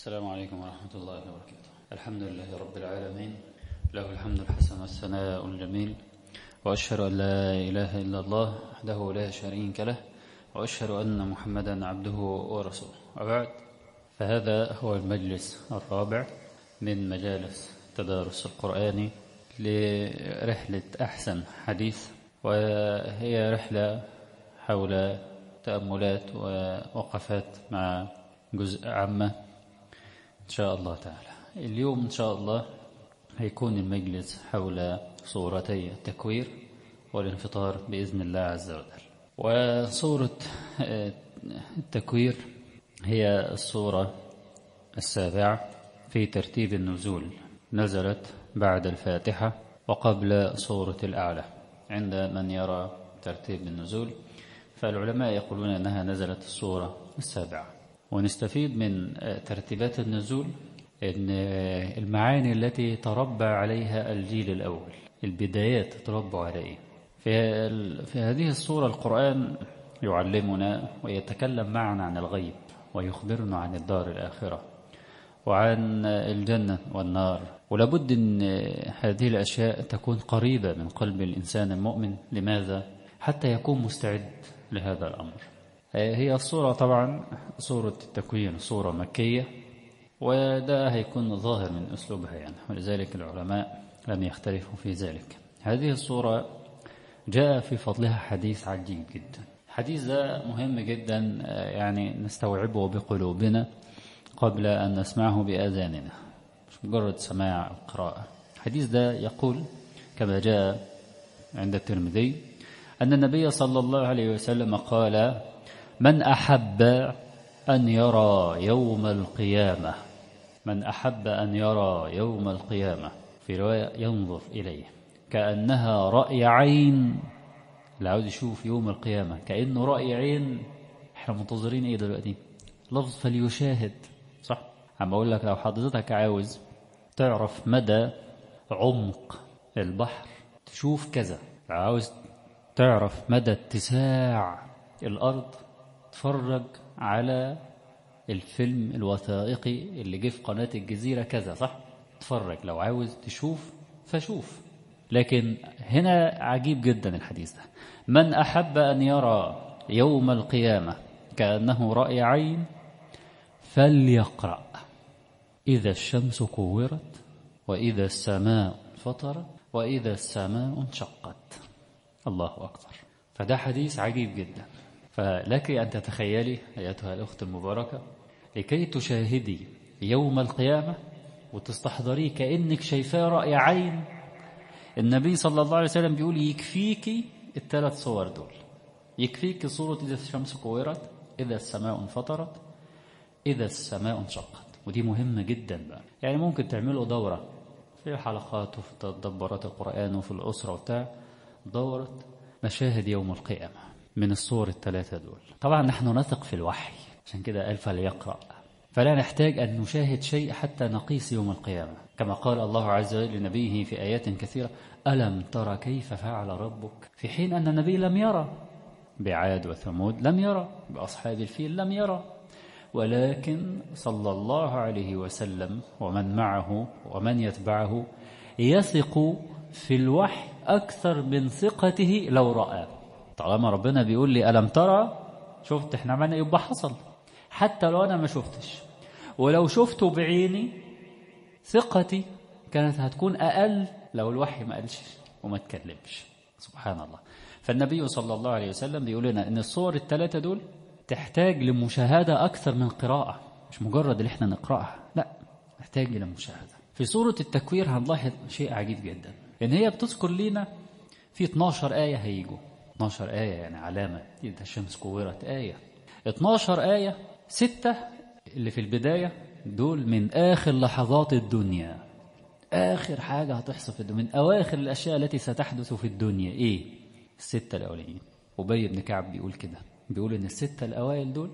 السلام عليكم ورحمة الله وبركاته. الحمد لله رب العالمين، له الحمد الحسن والثناء الجميل، وأشهد أن لا إله إلا الله وحده لا شريك له، وأشهد أن محمدا عبده ورسوله. وبعد، فهذا هو المجلس الرابع من مجالس تدارس القرآن لرحلة أحسن حديث، وهي رحلة حول تأملات ووقفات مع جزء عامة إن شاء الله تعالى. اليوم إن شاء الله هيكون المجلس حول صورتي التكوير والانفطار بإذن الله عز وجل. وصورة التكوير هي الصورة السابعة في ترتيب النزول، نزلت بعد الفاتحة وقبل صورة الأعلى. عند من يرى ترتيب النزول فالعلماء يقولون أنها نزلت الصورة السابعة. ونستفيد من ترتيبات النزول أن المعاني التي تربى عليها الجيل الأول، البدايات تربى عليه. في هذه الصورة القرآن يعلمنا ويتكلم معنا عن الغيب، ويخبرنا عن الدار الآخرة وعن الجنة والنار. ولابد أن هذه الأشياء تكون قريبة من قلب الإنسان المؤمن. لماذا؟ حتى يكون مستعد لهذا الأمر. هي الصورة طبعا صورة التكوين صورة مكية، وده هيكون ظاهر من أسلوبها يعني، ولذلك العلماء لم يختلفوا في ذلك. هذه الصورة جاء في فضلها حديث عجيب جدا. الحديث ده مهم جدا يعني نستوعبه بقلوبنا قبل أن نسمعه بآذاننا، مش مجرد سماع القراءة. الحديث ده يقول كما جاء عند الترمذي أن النبي صلى الله عليه وسلم قال: من أحب أن يرى يوم القيامة، من أحب أن يرى يوم القيامة، في رواية ينظر إليه كأنها رأي عين. اللي عاوز يشوف يوم القيامة كأنه رأي عين. احنا منتظرين ايه دلوقتي؟ لفظ فليشاهد، صح؟ عم بقول لك لو حضرتك عاوز تعرف مدى عمق البحر تشوف كذا، لو عاوز تعرف مدى اتساع الأرض تفرج على الفيلم الوثائقي اللي جه في قناة الجزيرة كذا، صح؟ تفرج لو عاوز تشوف فشوف. لكن هنا عجيب جدا الحديث ده: من أحب أن يرى يوم القيامة كأنه رأي عين فليقرأ إذا الشمس كورت، وإذا السماء انفطرت، وإذا السماء انشقت. الله أكبر. فده حديث عجيب جدا. فلك أن تتخيلي أيتها الأخت المباركة، لكي تشاهدي يوم القيامة وتستحضري كأنك شايفاه رأي عين. النبي صلى الله عليه وسلم بيقول يكفيكي الثلاث صور دول، يكفيك صورة إذا الشمس كورت، إذا السماء انفطرت، إذا السماء انشقت. ودي مهمة جدا بقى. يعني ممكن تعملوا دورة في حلقات وفي تدبرات القرآن وفي الأسرة وبتاع، دورة مشاهد يوم القيامة من الصور الثلاثة دول. طبعا نحن نثق في الوحي، عشان كده قال فليقرأ. فلا نحتاج أن نشاهد شيء حتى نقيس يوم القيامة، كما قال الله عز وجل لنبيه في آيات كثيرة: ألم ترى كيف فعل ربك، في حين أن النبي لم يرى. بعاد وثمود لم يرى، بأصحاب الفيل لم يرى، ولكن صلى الله عليه وسلم ومن معه ومن يتبعه يثق في الوحي أكثر من ثقته لو رأى. طالما ربنا بيقول لي ألم ترى، شفت احنا عملنا يبقى حصل، حتى لو أنا ما شفتش. ولو شفته بعيني ثقتي كانت هتكون أقل لو الوحي ما قالش وما تكلمش. سبحان الله. فالنبي صلى الله عليه وسلم بيقول لنا أن الصور الثلاثة دول تحتاج لمشاهدة أكثر من قراءة، مش مجرد اللي احنا نقرأها، لا، تحتاج لمشاهدة. في سورة التكوير هنلاحظ شيء عجيب جدا، إن هي بتذكر لنا في 12 آية هيجوا 12 آية، يعني علامة إذا الشمس كورت آية 12 آية. 6 اللي في البداية دول من آخر لحظات الدنيا، آخر حاجة هتحصل في الدنيا، من أواخر الأشياء التي ستحدث في الدنيا. إيه؟ 6 الأولين. أبي بن كعب بيقول كده، بيقول إن 6 الأوائل دول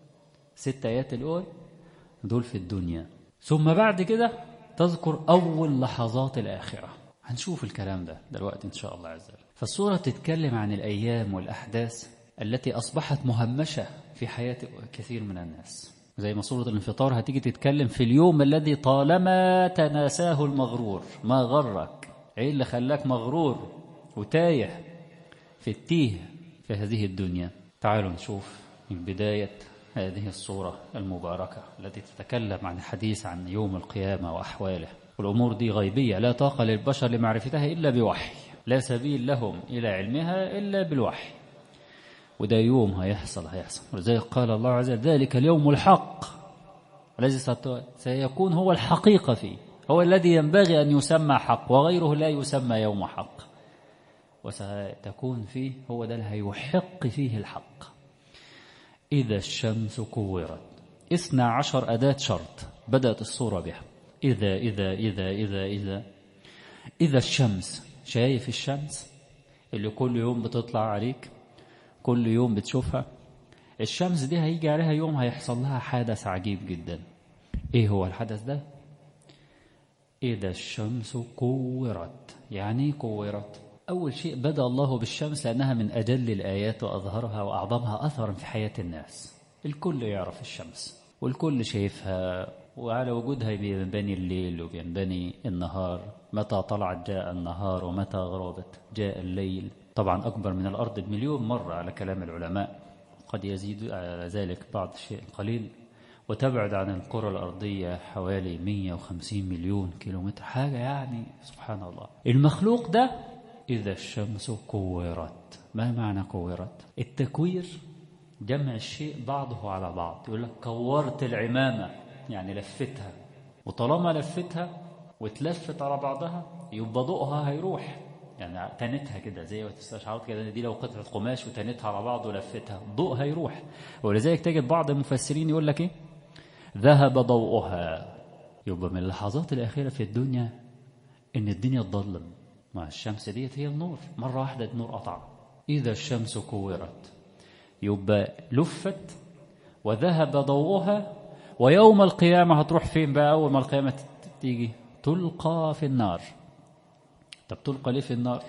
6 آيات الأول دول في الدنيا، ثم بعد كده تذكر أول لحظات الآخرة. هنشوف الكلام ده دلوقتي إن شاء الله عز وجل. فالسورة تتكلم عن الأيام والأحداث التي أصبحت مهمشة في حياة كثير من الناس، زي ما سورة الانفطار هتيجي تتكلم في اليوم الذي طالما تناساه المغرور. ما غرك؟ ايه اللي خلاك مغرور وتايه في التيه في هذه الدنيا؟ تعالوا نشوف من بداية هذه الصورة المباركة التي تتكلم عن الحديث عن يوم القيامة وأحواله. والأمور دي غيبية لا طاقة للبشر لمعرفتها إلا بوحي، لا سبيل لهم إلى علمها إلا بالوحي. وده يوم هيحصل. ولذلك قال الله عز وجل: ذلك اليوم الحق الذي سيكون هو الحقيقة فيه، هو الذي ينبغي أن يسمى حق، وغيره لا يسمى يوم حق. وستكون فيه هو ده اللي هيحق فيه الحق. إذا الشمس كورت، 12 أداة شرط بدأت الصورة بها. إذا إذا إذا إذا إذا إذا الشمس، شايف الشمس اللي كل يوم بتطلع عليك، كل يوم بتشوفها؟ الشمس دي هيجي عليها يوم هيحصل لها حدث عجيب جدا. إيه هو الحدث ده؟ إذا الشمس كورت. يعني كورت، أول شيء بدأ الله بالشمس لأنها من أجل الآيات وأظهرها وأعظمها أثرا في حياة الناس. الكل يعرف الشمس والكل شايفها، وعلى وجودها بينبني الليل وبينبني النهار. متى طلعت جاء النهار، ومتى غربت جاء الليل. طبعا أكبر من الأرض بمليون مرة على كلام العلماء، قد يزيد على ذلك بعض الشيء قليل. وتبعد عن الكرة الأرضية حوالي 150 مليون كيلومتر، حاجة يعني سبحان الله. المخلوق ده إذا الشمس كورت. ما معنى كورت؟ التكوير جمع الشيء بعضه على بعض. يقول لك كورت العمامة، يعني لفتها. وطالما لفتها وتلفت على بعضها يبقى ضوءها هيروح، يعني تنتها كده زي ما تستشعرت كده. دي لو قطعة قماش وتنتها على بعض ولفتها ضوء هيروح. ولذلك تجد بعض المفسرين يقول لك ايه؟ ذهب ضوءها. يبقى من اللحظات الأخيرة في الدنيا إن الدنيا تضلم. مع الشمس ديت هي النور، مرة واحدة النور قطع. إذا الشمس كورت يبقى لفت وذهب ضوءها. ويوم القيامة هتروح فين بقى؟ أول ما القيامة تيجي تلقى في النار. طب تلقى ليه في النار؟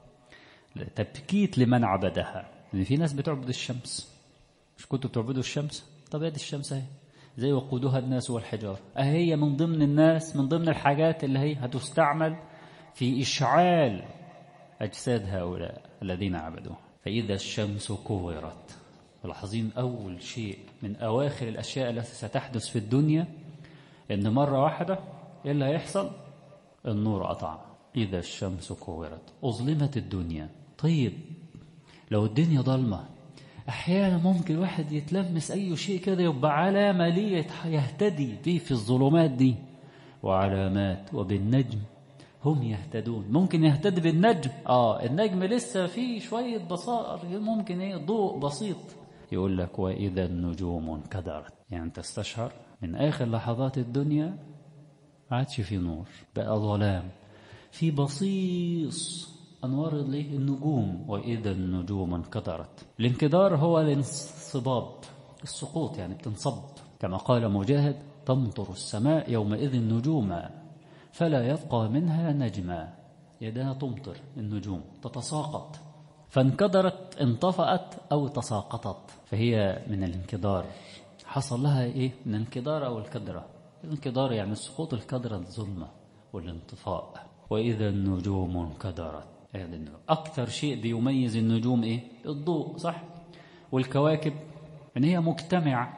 تبكيت لمن عبدها. لأن في ناس بتعبد الشمس. مش كنتوا بتعبدوا الشمس؟ طب هذه الشمس اهي زي وقودها الناس والحجار، أهي من ضمن الناس، من ضمن الحاجات اللي هي هتستعمل في إشعال أجساد هؤلاء الذين عبدوه. فإذا الشمس كورت، ملاحظين أول شيء من أواخر الأشياء التي ستحدث في الدنيا إن مرة واحدة إيه اللي هيحصل؟ النور قطع. إذا الشمس كورت أظلمت الدنيا. طيب لو الدنيا ضلمة أحيانا ممكن واحد يتلمس أي شيء كده يبقى علامة ليه يهتدي به في الظلمات دي. وعلامات وبالنجم هم يهتدون. ممكن يهتدي بالنجم. النجم لسه فيه شوية بصائر، ممكن ايه ضوء بسيط. يقول لك وإذا النجوم انكدرت، يعني تستشعر من آخر لحظات الدنيا ما عادش في نور، بقى ظلام، في بصيص أنوار النجوم. وإذا النجوم انكدرت. الانكدار هو الانصباب، السقوط، يعني بتنصب. كما قال مجاهد: تمطر السماء يومئذ نجوما فلا يبقى منها نجما. يدها تمطر النجوم تتساقط. فانكدرت انطفأت أو تساقطت، فهي من الانكدار. حصل لها إيه؟ من الانكدار أو الكدرة. الانكدار يعني السقوط، الكدرة الظلمة والانطفاء. وإذا النجوم انكدرت. أكثر شيء بيميز النجوم إيه؟ الضوء، صح؟ والكواكب إن هي مجتمعة.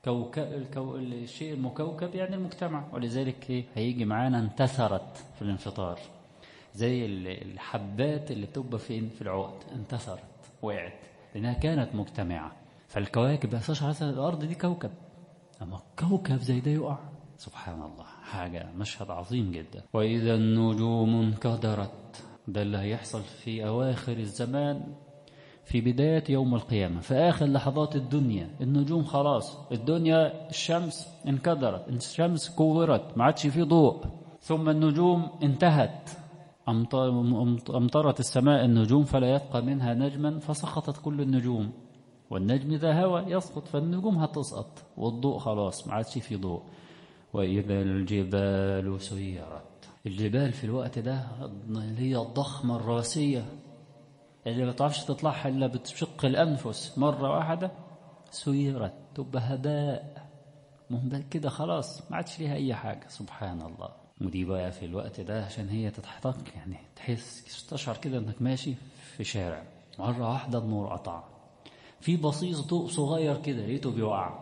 الشيء المكوكب يعني المجتمع. ولذلك إيه؟ هيجي معانا انتثرت في الانفطار، زي الحبات اللي بتبقى فين؟ في العقد. انتثرت، وقعت، لأنها كانت مجتمعة. فالكواكب يستشعر الأرض دي كوكب، أما كوكب زي ده يقع، سبحان الله، حاجة مشهد عظيم جدا. وإذا النجوم انكدرت، ده اللي هيحصل في أواخر الزمان، في بداية يوم القيامة، في آخر لحظات الدنيا. النجوم خلاص، الدنيا الشمس انكدرت، الشمس كورت، ما عادش فيه ضوء. ثم النجوم انتهت، أمطرت السماء النجوم فلا يبقى منها نجما فسقطت كل النجوم. والنجم إذا هوى يسقط، فالنجوم هتسقط والضوء خلاص ما عادش فيه ضوء. وإذا الجبال سيرت. الجبال في الوقت ده اللي هي الضخمة الراسية اللي ما تعرفش تطلعها إلا بتشق الأنفس، مرة واحدة سيرت، تبقى هباء كده خلاص ما عادش ليها أي حاجة. سبحان الله. ودي بقى في الوقت ده عشان هي تتحطك، يعني تستشعر كده انك ماشي في شارع، مرة واحدة النور قطع، في بصيص ضوء صغير كده لقيته بيقع.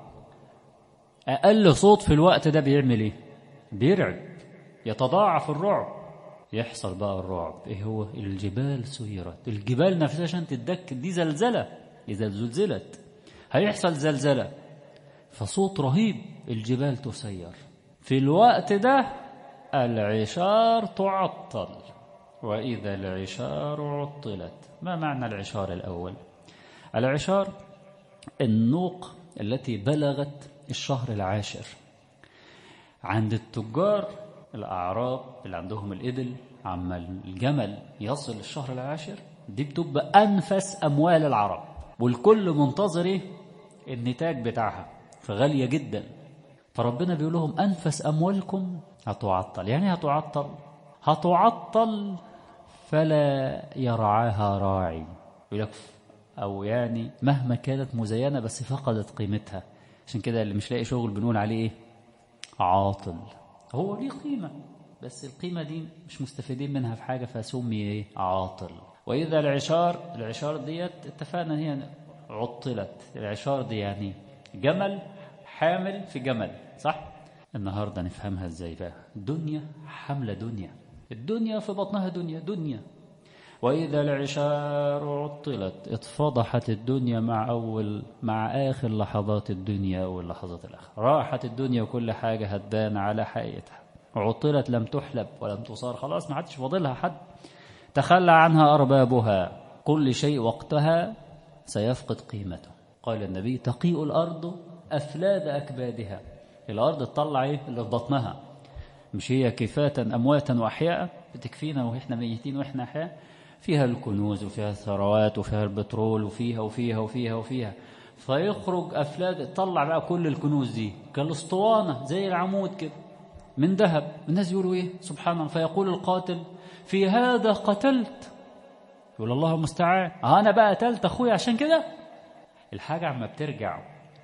أقل صوت في الوقت ده بيعمل ايه؟ بيرعب، يتضاعف الرعب. يحصل بقى الرعب ايه هو؟ الجبال سيرت. الجبال نفسها عشان تتدك دي زلزلة، إذا زلزلت هيحصل زلزلة، فصوت رهيب، الجبال تسير. في الوقت ده العشار تعطل. وإذا العشار عطلت. ما معنى العشار الأول؟ العشار النوق التي بلغت الشهر العاشر. عند التجار الأعراب اللي عندهم الإبل، عما الجمل يصل الشهر العاشر دي بتبقى أنفس أموال العرب، والكل منتظر النتاج بتاعها، فغالية جدا. فربنا بيقول لهم أنفس أموالكم هتعطل. يعني هتعطل فلا يرعاها راعي. يقول لك أو يعني مهما كانت مزينة بس فقدت قيمتها. عشان كده اللي مش لاقي شغل بنقول عليه إيه؟ عاطل. هو ليه قيمة بس القيمة دي مش مستفيدين منها في حاجة، فسمي إيه؟ عاطل. وإذا العشار ديت اتفقنا هي عطلت. العشار دي يعني جمل حامل في جمل، صح؟ النهاردة نفهمها ازاي بقى؟ دنيا حملة دنيا، الدنيا في بطنها دنيا. وإذا العشار عطلت اتفضحت الدنيا مع آخر لحظات الدنيا واللحظات الآخرة. راحت الدنيا وكل حاجة هتبان على حقيقتها. عطلت لم تحلب ولم تصار، خلاص ما عادش فاضلها حد، تخلى عنها أربابها. كل شيء وقتها سيفقد قيمته. قال النبي تقيء الأرض أفلاد أكبادها. الأرض تطلع إيه اللي في بطنها، مش هي كفاة أمواتا وأحياء، بتكفينا وإحنا ميتين وإحنا أحياء. فيها الكنوز وفيها الثروات وفيها البترول وفيها فيخرج أفلاد، تطلع بقى كل الكنوز دي كالاسطوانة زي العمود كده من ذهب. الناس يقولوا إيه؟ سبحان الله. فيقول القاتل في هذا قتلت، يقول الله المستعان. أنا بقى قتلت أخويا عشان كده. الحاجة عما بترجع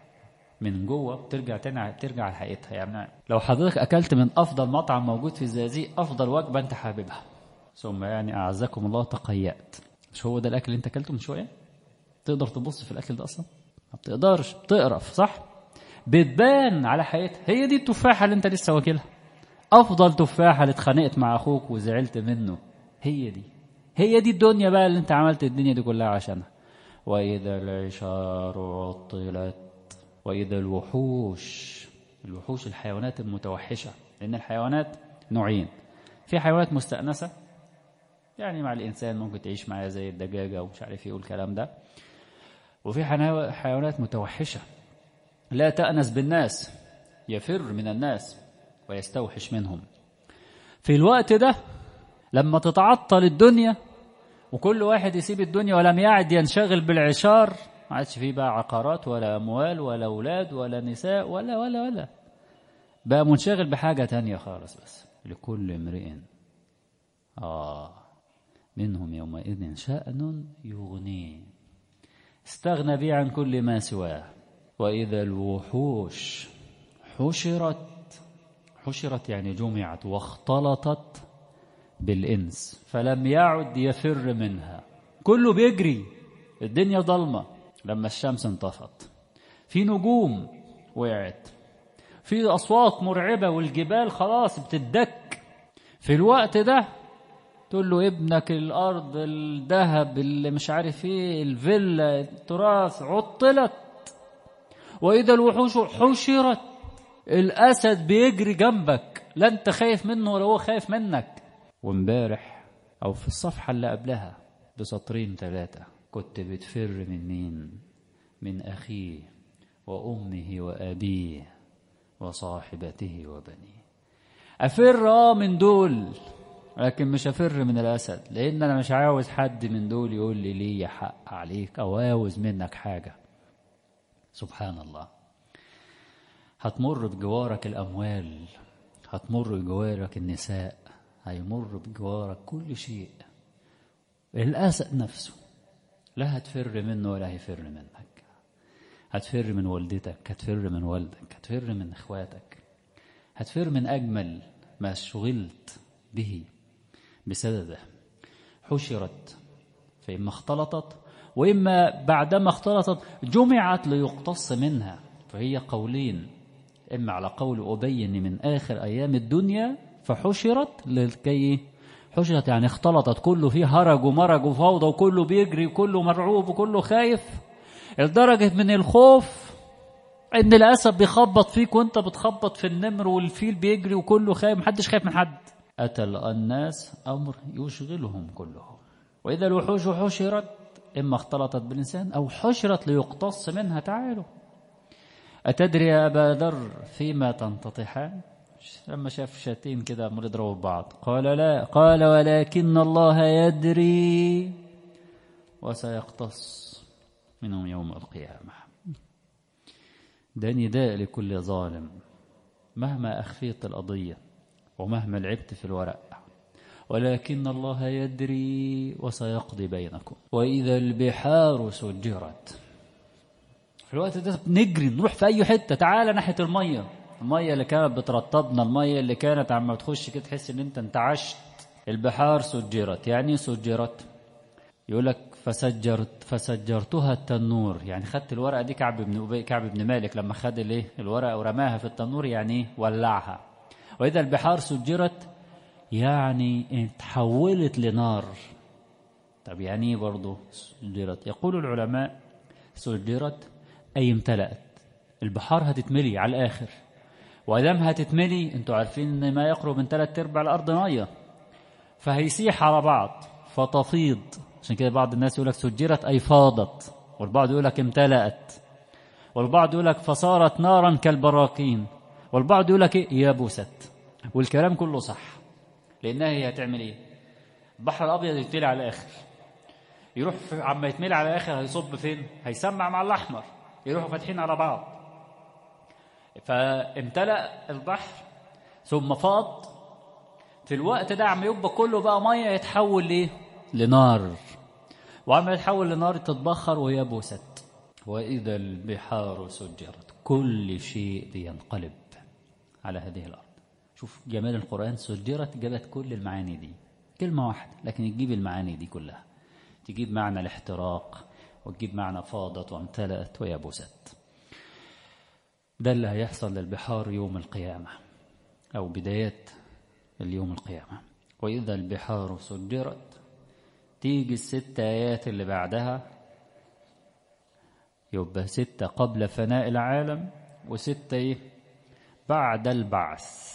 من جوه بترجع لحقيقتها. يعني لو حضرتك أكلت من أفضل مطعم موجود في الزقازيق، أفضل وجبة أنت حاببها، ثم يعني أعزكم الله تقيأت، مش هو ده الأكل اللي أنت أكلته من شوية؟ تقدر تبص في الأكل ده أصلا؟ ما بتقدرش، بتقرف، صح؟ بتبان على حقيقتها. هي دي التفاحة اللي أنت لسه واكلها، أفضل تفاحة اللي اتخانقت مع أخوك وزعلت منه، هي دي الدنيا بقى اللي أنت عملت الدنيا دي كلها عشانها. وإذا العشار عطلت. وإذا الوحوش الحيوانات المتوحشة. لأن الحيوانات نوعين، في حيوانات مستأنسة يعني مع الإنسان ممكن تعيش معاه زي الدجاجة ومش عارف ايه والكلام ده، وفي حيوانات متوحشة لا تأنس بالناس، يفر من الناس ويستوحش منهم. في الوقت ده لما تتعطل الدنيا وكل واحد يسيب الدنيا ولم يعد ينشغل بالعشار، ما عادش فيه بقى عقارات ولا أموال ولا أولاد ولا نساء ولا بقى منشغل بحاجة تانية خالص. بس لكل امرئ منهم يومئذ شأن يغنيه، استغنى به عن كل ما سواه. وإذا الوحوش حشرت يعني جمعت واختلطت بالإنس فلم يعد يفر منها. كله بيجري، الدنيا ضلمة. لما الشمس انطفت، في نجوم وقعت، في أصوات مرعبة والجبال خلاص بتدك. في الوقت ده تقول له ابنك الأرض الذهب اللي مش عارف ايه الفيلا التراث عطلت. وإذا الوحوش حشرت، الأسد بيجري جنبك، لا انت خايف منه ولا هو خايف منك. وامبارح أو في الصفحة اللي قبلها بسطرين 3 كنت بتفر من مين؟ من أخيه وأمه وأبيه وصاحبته وبنيه. أفر من دول، لكن مش أفر من الأسد، لأن أنا مش عاوز حد من دول يقول لي ليه حق عليك أو عاوز منك حاجة. سبحان الله. هتمر بجوارك الأموال، هتمر بجوارك النساء، هيمر بجوارك كل شيء. الأسد نفسه لا هتفر منه ولا هيفر منك. هتفر من والدتك، هتفر من والدك، هتفر من اخواتك، هتفر من أجمل ما شغلت به بسببه. حشرت فإما اختلطت، وإما بعدما اختلطت جمعت ليقتص منها. فهي قولين، إما على قول أبين من آخر أيام الدنيا فحشرت لكي حشرت يعني اختلطت، كله فيه هرج ومرج وفوضى وكله بيجري وكله مرعوب وكله خايف، لدرجة من الخوف إن الأسد بيخبط فيك وإنت بتخبط في النمر، والفيل بيجري وكله خايف، محدش خايف من حد. أتى الناس أمر يشغلهم كلهم. وإذا الوحوش حشرت إما اختلطت بالإنسان أو حشرت ليقتص منها. تعالوا أتدري يا أبا ذر فيما تنتطحان؟ لما شاف شاتين كده يضربوا بعض قال لا، قال ولكن الله يدري وسيقتص منهم يوم القيامة. ده نداء لكل ظالم مهما أخفيت القضية ومهما لعبت في الورق، ولكن الله يدري وسيقضي بينكم. وإذا البحار سجرت، في الوقت ده نجري نروح في أي حتة، تعالى ناحية المية اللي كانت بترطبنا، المية اللي كانت عم تخش كده تحس ان انت انتعشت. البحار سجرت، يعني سجرت يقول لك فسجرتها التنور، يعني خدت الورقة دي كعب بن مالك لما خد الورقة ورماها في التنور، يعني ولعها. وإذا البحار سجرت يعني تحولت لنار. طب يعني برضو سجرت؟ يقول العلماء سجرت أي امتلأت. البحار هتتملي على الآخر، وإذا هتتملي انتوا عارفين ان ما يقرب من 3/4 الأرض مية، فهيسيح على بعض فتفيض. عشان كده بعض الناس يقول لك سجرت أي فاضت، والبعض يقول لك امتلأت، والبعض يقول لك فصارت نارا كالبراكين، والبعض يقول لك يبست. والكلام كله صح، لأنها هي هتعمل ايه؟ البحر الأبيض يتملي على الآخر، يروح عما يتملي على الآخر هيصب فين؟ هيسمع مع الأحمر، يروحوا فاتحين على بعض. فامتلأ البحر ثم فاض، في الوقت ده عم يبقى كله بقى مية، يتحول ليه؟ لنار، وعم يتحول لنار تتبخر ويبست. وإذا البحار سجرت، كل شيء بينقلب على هذه الأرض. شوف جمال القرآن، سجرت جابت كل المعاني دي، كلمة واحدة لكن تجيب المعاني دي كلها، تجيب معنى الاحتراق وتجيب معنى فاضت وامتلأت ويبست. ده اللي هيحصل للبحار يوم القيامة أو بدايات اليوم القيامة. وإذا البحار سجرت، تيجي 6 آيات اللي بعدها، يبقى 6 قبل فناء العالم و6 بعد البعث.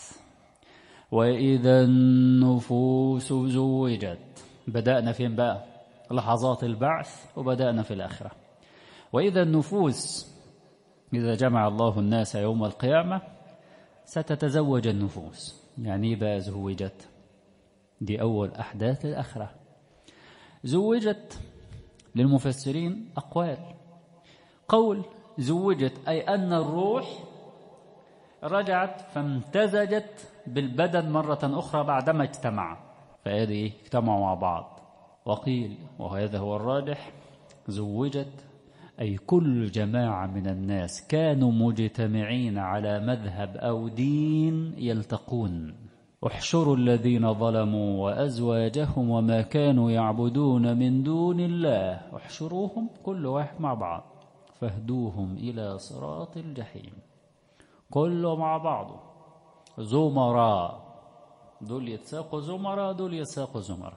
وإذا النفوس زوجت، بدأنا فين بقى؟ لحظات البعث وبدأنا في الآخرة. وإذا النفوس، إذا جمع الله الناس يوم القيامة ستتزوج النفوس. يعني بقى زوجت؟ دي أول أحداث الآخرة. زوجت للمفسرين أقوال. قول زوجت أي أن الروح رجعت فامتزجت بالبدن مرة أخرى بعدما اجتمع، فهذه اجتمعوا مع بعض. وقيل وهذا هو الراجح زوجت أي كل جماعة من الناس كانوا مجتمعين على مذهب أو دين يلتقون. احشروا الذين ظلموا وأزواجهم وما كانوا يعبدون من دون الله، احشروهم كل واحد مع بعض فاهدوهم إلى صراط الجحيم. كله مع بعضه زمراء، دول يتساقوا زمراء، دول يتساقوا زمراء.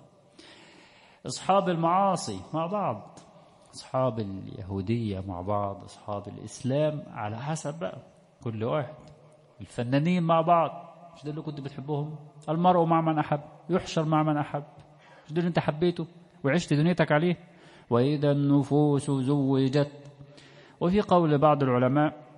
أصحاب المعاصي مع بعض، أصحاب اليهودية مع بعض، أصحاب الإسلام على حسب بقى كل واحد. الفنانين مع بعض، مش ده اللي كنت بتحبهم؟ المرء مع من أحب يحشر مع من أحب، مش ده اللي انت حبيته وعشت دنيتك عليه؟ وإذا النفوس زوجت. وفي قول بعض العلماء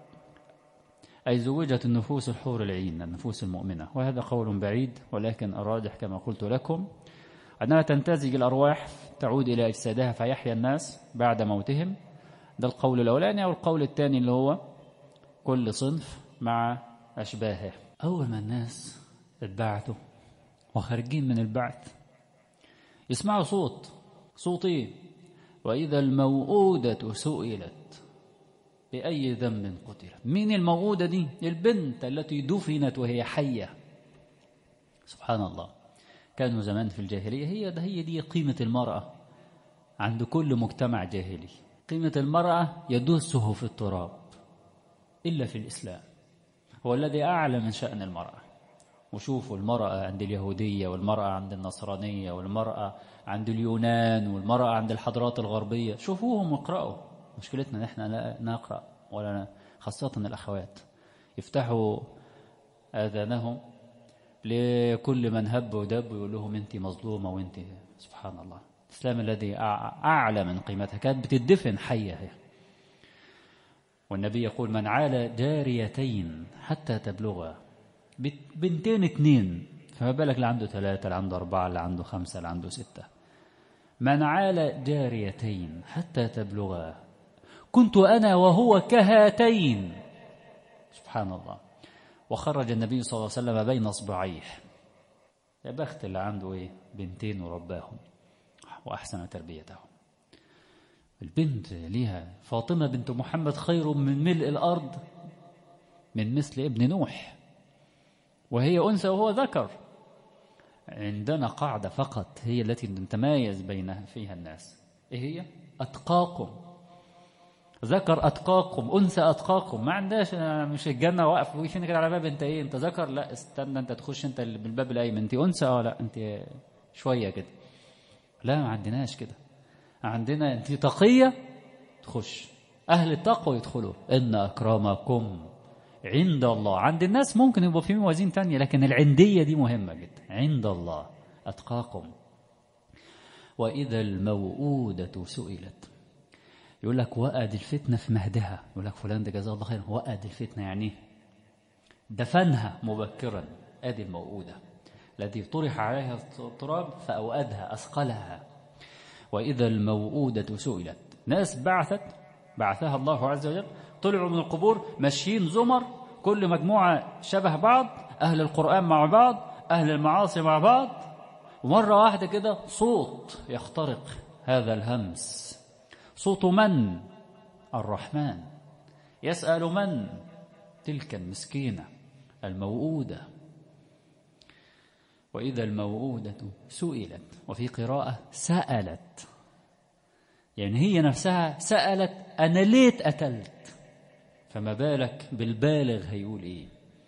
أي زوجت النفوس الحور العين، النفوس المؤمنة، وهذا قول بعيد، ولكن الراجح كما قلت لكم أنها تنتزج الأرواح تعود إلى أجسادها فيحيا الناس بعد موتهم. ده القول الأولاني. أو القول الثاني اللي هو كل صنف مع أشباهه. أول ما الناس اتبعثوا وخارجين من البعث يسمعوا صوت إيه؟ وإذا الموءودة سئلت. بأي ذنب قتلت. مين الموؤودة دي؟ البنت التي دفنت وهي حية. سبحان الله. كانوا زمان في الجاهلية هي دي قيمة المرأة عند كل مجتمع جاهلي. قيمة المرأة يدسه في التراب، إلا في الإسلام هو الذي أعلى من شأن المرأة. وشوفوا المرأة عند اليهودية، والمرأة عند النصرانية، والمرأة عند اليونان، والمرأة عند الحضارات الغربية. شوفوهم واقرأوا. مشكلتنا نحن لا نقرأ، ولا خاصة الأخوات يفتحوا آذانهم لكل من هب ودب ويقول لهم أنت مظلومة وأنت. سبحان الله. الإسلام الذي أعلى من قيمتها كانت بتدفن حية هي. والنبي يقول من عال جاريتين حتى تبلغا، بنتين 2، فما بالك اللي عنده 3، اللي عنده 4، اللي عنده 5، اللي عنده 6. من عال جاريتين حتى تبلغا كنت أنا وهو كهاتين. سبحان الله. وخرج النبي صلى الله عليه وسلم بين أصبعيه. يا بخت اللي عنده بنتين ورباهم وأحسن تربيتهم. البنت ليها فاطمة بنت محمد خير من ملء الأرض من مثل ابن نوح، وهي أنثى وهو ذكر. عندنا قاعدة فقط هي التي نتمايز بينها فيها الناس. إيه هي؟ أتقاكم. ذكر أتقاكم، أنثى أتقاكم. ما عندهاش مش الجنة واقف ويفين كده على باب أنت أنت ذكر، لا استنى أنت تخش أنت بالباب الأيمن. أنت أنثى لا أنت شوية كده. لا ما عندناش كده. عندنا أنت تقية تخش، أهل التقوى يدخلوا. إن أكرمكم عند الله. عند الناس ممكن يبقى في موازين تانية، لكن العندية دي مهمة جدا. عند الله أتقاكم. وإذا الموؤودة سئلت. يقول لك وقد الفتنة في مهدها. يقول لك فلان ده جزاه الله خير. وقد الفتنة يعني دفنها مبكرا. أدي الموؤودة التي طرح عليها التراب فأوأدها أثقلها. وإذا الموؤودة سئلت. ناس بعثها الله عز وجل، طلعوا من القبور ماشيين زمر، كل مجموعة شبه بعض، أهل القرآن مع بعض، أهل المعاصي مع بعض. ومرة واحدة كده صوت يخترق هذا الهمس. صوت من؟ الرحمن. يسأل من؟ تلك المسكينة الموؤودة. وإذا الموؤودة سئلت. وفي قراءة سألت، يعني هي نفسها سألت أنا ليه اتقتلت، فما بالك بالبالغ هيقول إيه.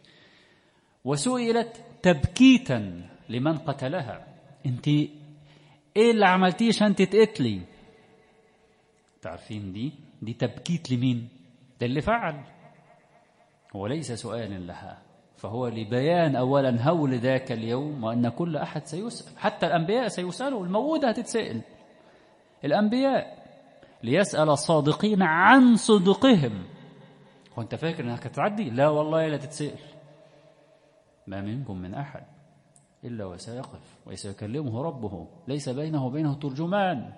وسئلت تبكيتا لمن قتلها. أنت إيه اللي عملتيه عشان تتقتلي؟ تعرفين دي تبكيت لمين؟ ده اللي فعل، وليس سؤال لها. فهو لبيان أولا هول ذاك اليوم، وأن كل أحد سيسأل. حتى الأنبياء سيسألوا. الموؤودة هتتسأل. الأنبياء ليسأل الصادقين عن صدقهم. وأنت فاكر أنها هتعدي؟ لا والله لا تتسأل. ما منكم من أحد إلا وسيقف وسيكلمه ربه ليس بينه وبينه ترجمان.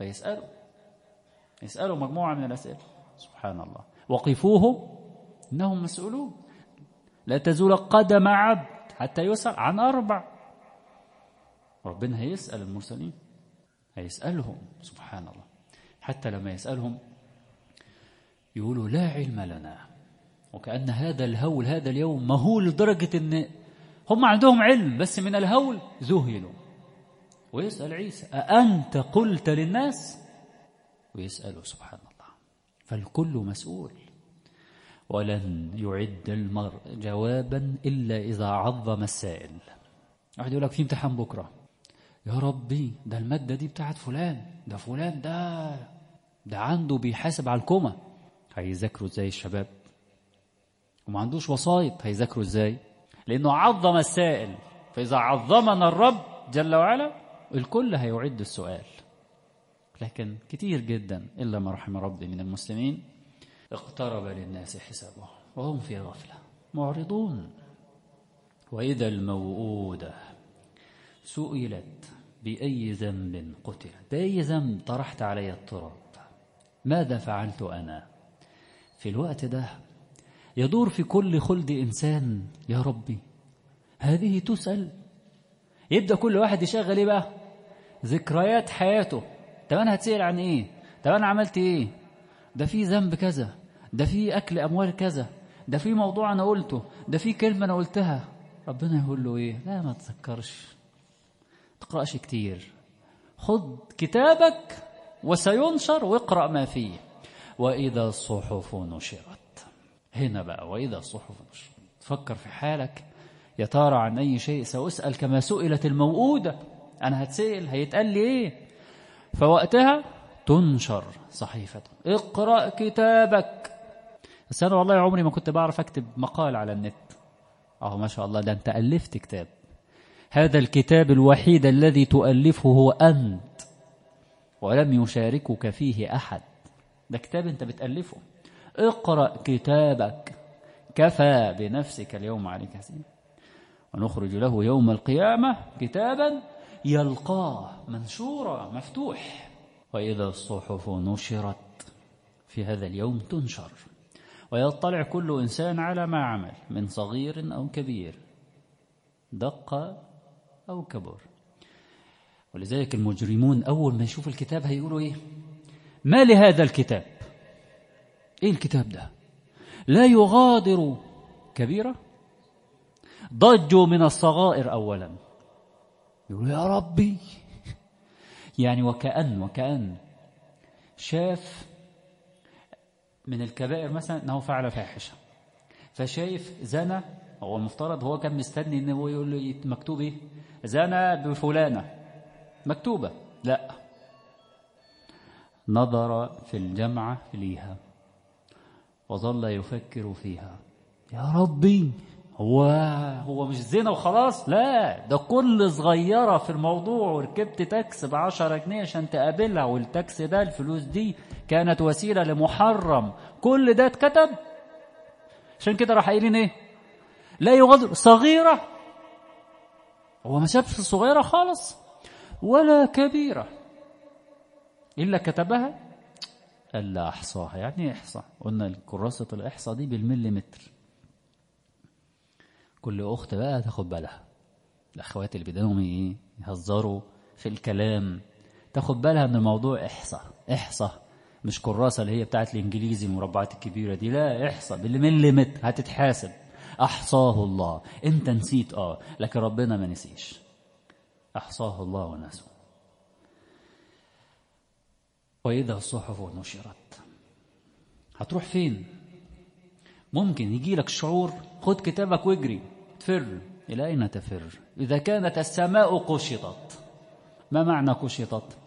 يسألوا مجموعة من الأسئلة. سبحان الله. وقفوه إنهم مسؤولون. لا تزول قدم عبد حتى يسأل عن 4. ربنا هيسأل المرسلين، هيسألهم. سبحان الله. حتى لما يسألهم يقولوا لا علم لنا. وكأن هذا الهول هذا اليوم مهول لدرجة أن هم عندهم علم بس من الهول ذهلوا. ويسأل عيسى أأنت قلت للناس؟ ويسأله. سبحان الله. فالكل مسؤول. ولن يعد المرء جوابا إلا إذا عظم السائل. واحد يقول لك في امتحان بكرة، يا ربي ده المادة دي بتاعت فلان، ده فلان ده عنده بيحاسب على الكومة. هيذاكروا ازاي الشباب؟ وما عندوش وسايط، هيذاكروا ازاي؟ لأنه عظم السائل. فإذا عظمنا الرب جل وعلا الكل هيعد السؤال. لكن كتير جدا إلا ما رحم ربي من المسلمين اقترب للناس حسابهم وهم في غفلة معرضون. وإذا الموؤودة سئلت بأي ذنب قتلت. بأي ذنب طرحت علي التراب؟ ماذا فعلت أنا؟ في الوقت ده يدور في كل خلد إنسان يا ربي هذه تسأل. يبدأ كل واحد يشغل إيه بقى؟ ذكريات حياته. طب أنا هتسأل عن إيه؟ طب أنا عملت إيه؟ ده في ذنب كذا، ده في أكل أموال كذا، ده في موضوع أنا قلته، ده في كلمة أنا قلتها. ربنا يقول له إيه؟ لا ما تذكرش، تقرأش كتير، خد كتابك وسينشر واقرأ ما فيه. وإذا الصحف نشرت، هنا بقى وإذا الصحف نشرت، تفكر في حالك، يا ترى عن أي شيء سأسأل كما سئلت الموءودة، أنا هتسأل هيتقال لي إيه؟ فوقتها تنشر صحيفته، اقرأ كتابك. بس أنا والله عمري ما كنت بعرف أكتب مقال على النت. ما شاء الله، ده أنت ألفت كتاب. هذا الكتاب الوحيد الذي تؤلفه هو أنت، ولم يشاركك فيه أحد. ده كتاب أنت بتألفه. اقرأ كتابك، كفى بنفسك اليوم عليك حسيبا. ونخرج له يوم القيامة كتابا يلقاه منشورا مفتوح. وإذا الصحف نشرت، في هذا اليوم تنشر، ويطلع كل إنسان على ما عمل من صغير أو كبير، دق أو كبر. ولذلك المجرمون أول ما يشوف الكتاب هيقولوا إيه؟ ما لهذا الكتاب؟ إيه الكتاب ده؟ لا يغادر كبيرة. ضجوا من الصغائر أولا، يقولوا يا ربي، يعني وكأن شاف من الكبائر مثلا أنه فعل فاحشة، فشايف زنا، هو المفترض هو كان مستني أنه يقول له مكتوب إيه؟ زنا بفلانة مكتوبة، لا، نظر في الجمعة ليها وظل يفكر فيها، يا ربي هو مش زنا وخلاص، لا، ده كل صغيرة في الموضوع، وركبت تاكس ب10 جنيه عشان تقابلها، والتاكس ده الفلوس دي كانت وسيلة لمحرم، كل ده اتكتب. عشان كده راح قايلين ايه؟ لا يغادر صغيرة، هو ما شافش صغيرة خالص ولا كبيرة إلا كتبها إلا أحصاها. يعني إحصاء، قلنا كراسة الإحصاء دي بالمليمتر. كل أخت بقى تاخد بالها، الأخوات اللي بدهم يهزروا في الكلام تاخد بالها من الموضوع. إحصاء مش كراسة اللي هي بتاعت الإنجليزي المربعات الكبيرة دي، لا، إحصاء بالمليمتر هتتحاسب. أحصاه الله، أنت نسيت لكن ربنا ما نسيش، أحصاه الله ونسوه. وإذا الصحف نشرت، هتروح فين؟ ممكن يجي لك شعور، خد كتابك واجري، تفر. إلى أين تفر؟ إذا كانت السماء قشطت. ما معنى قشطت؟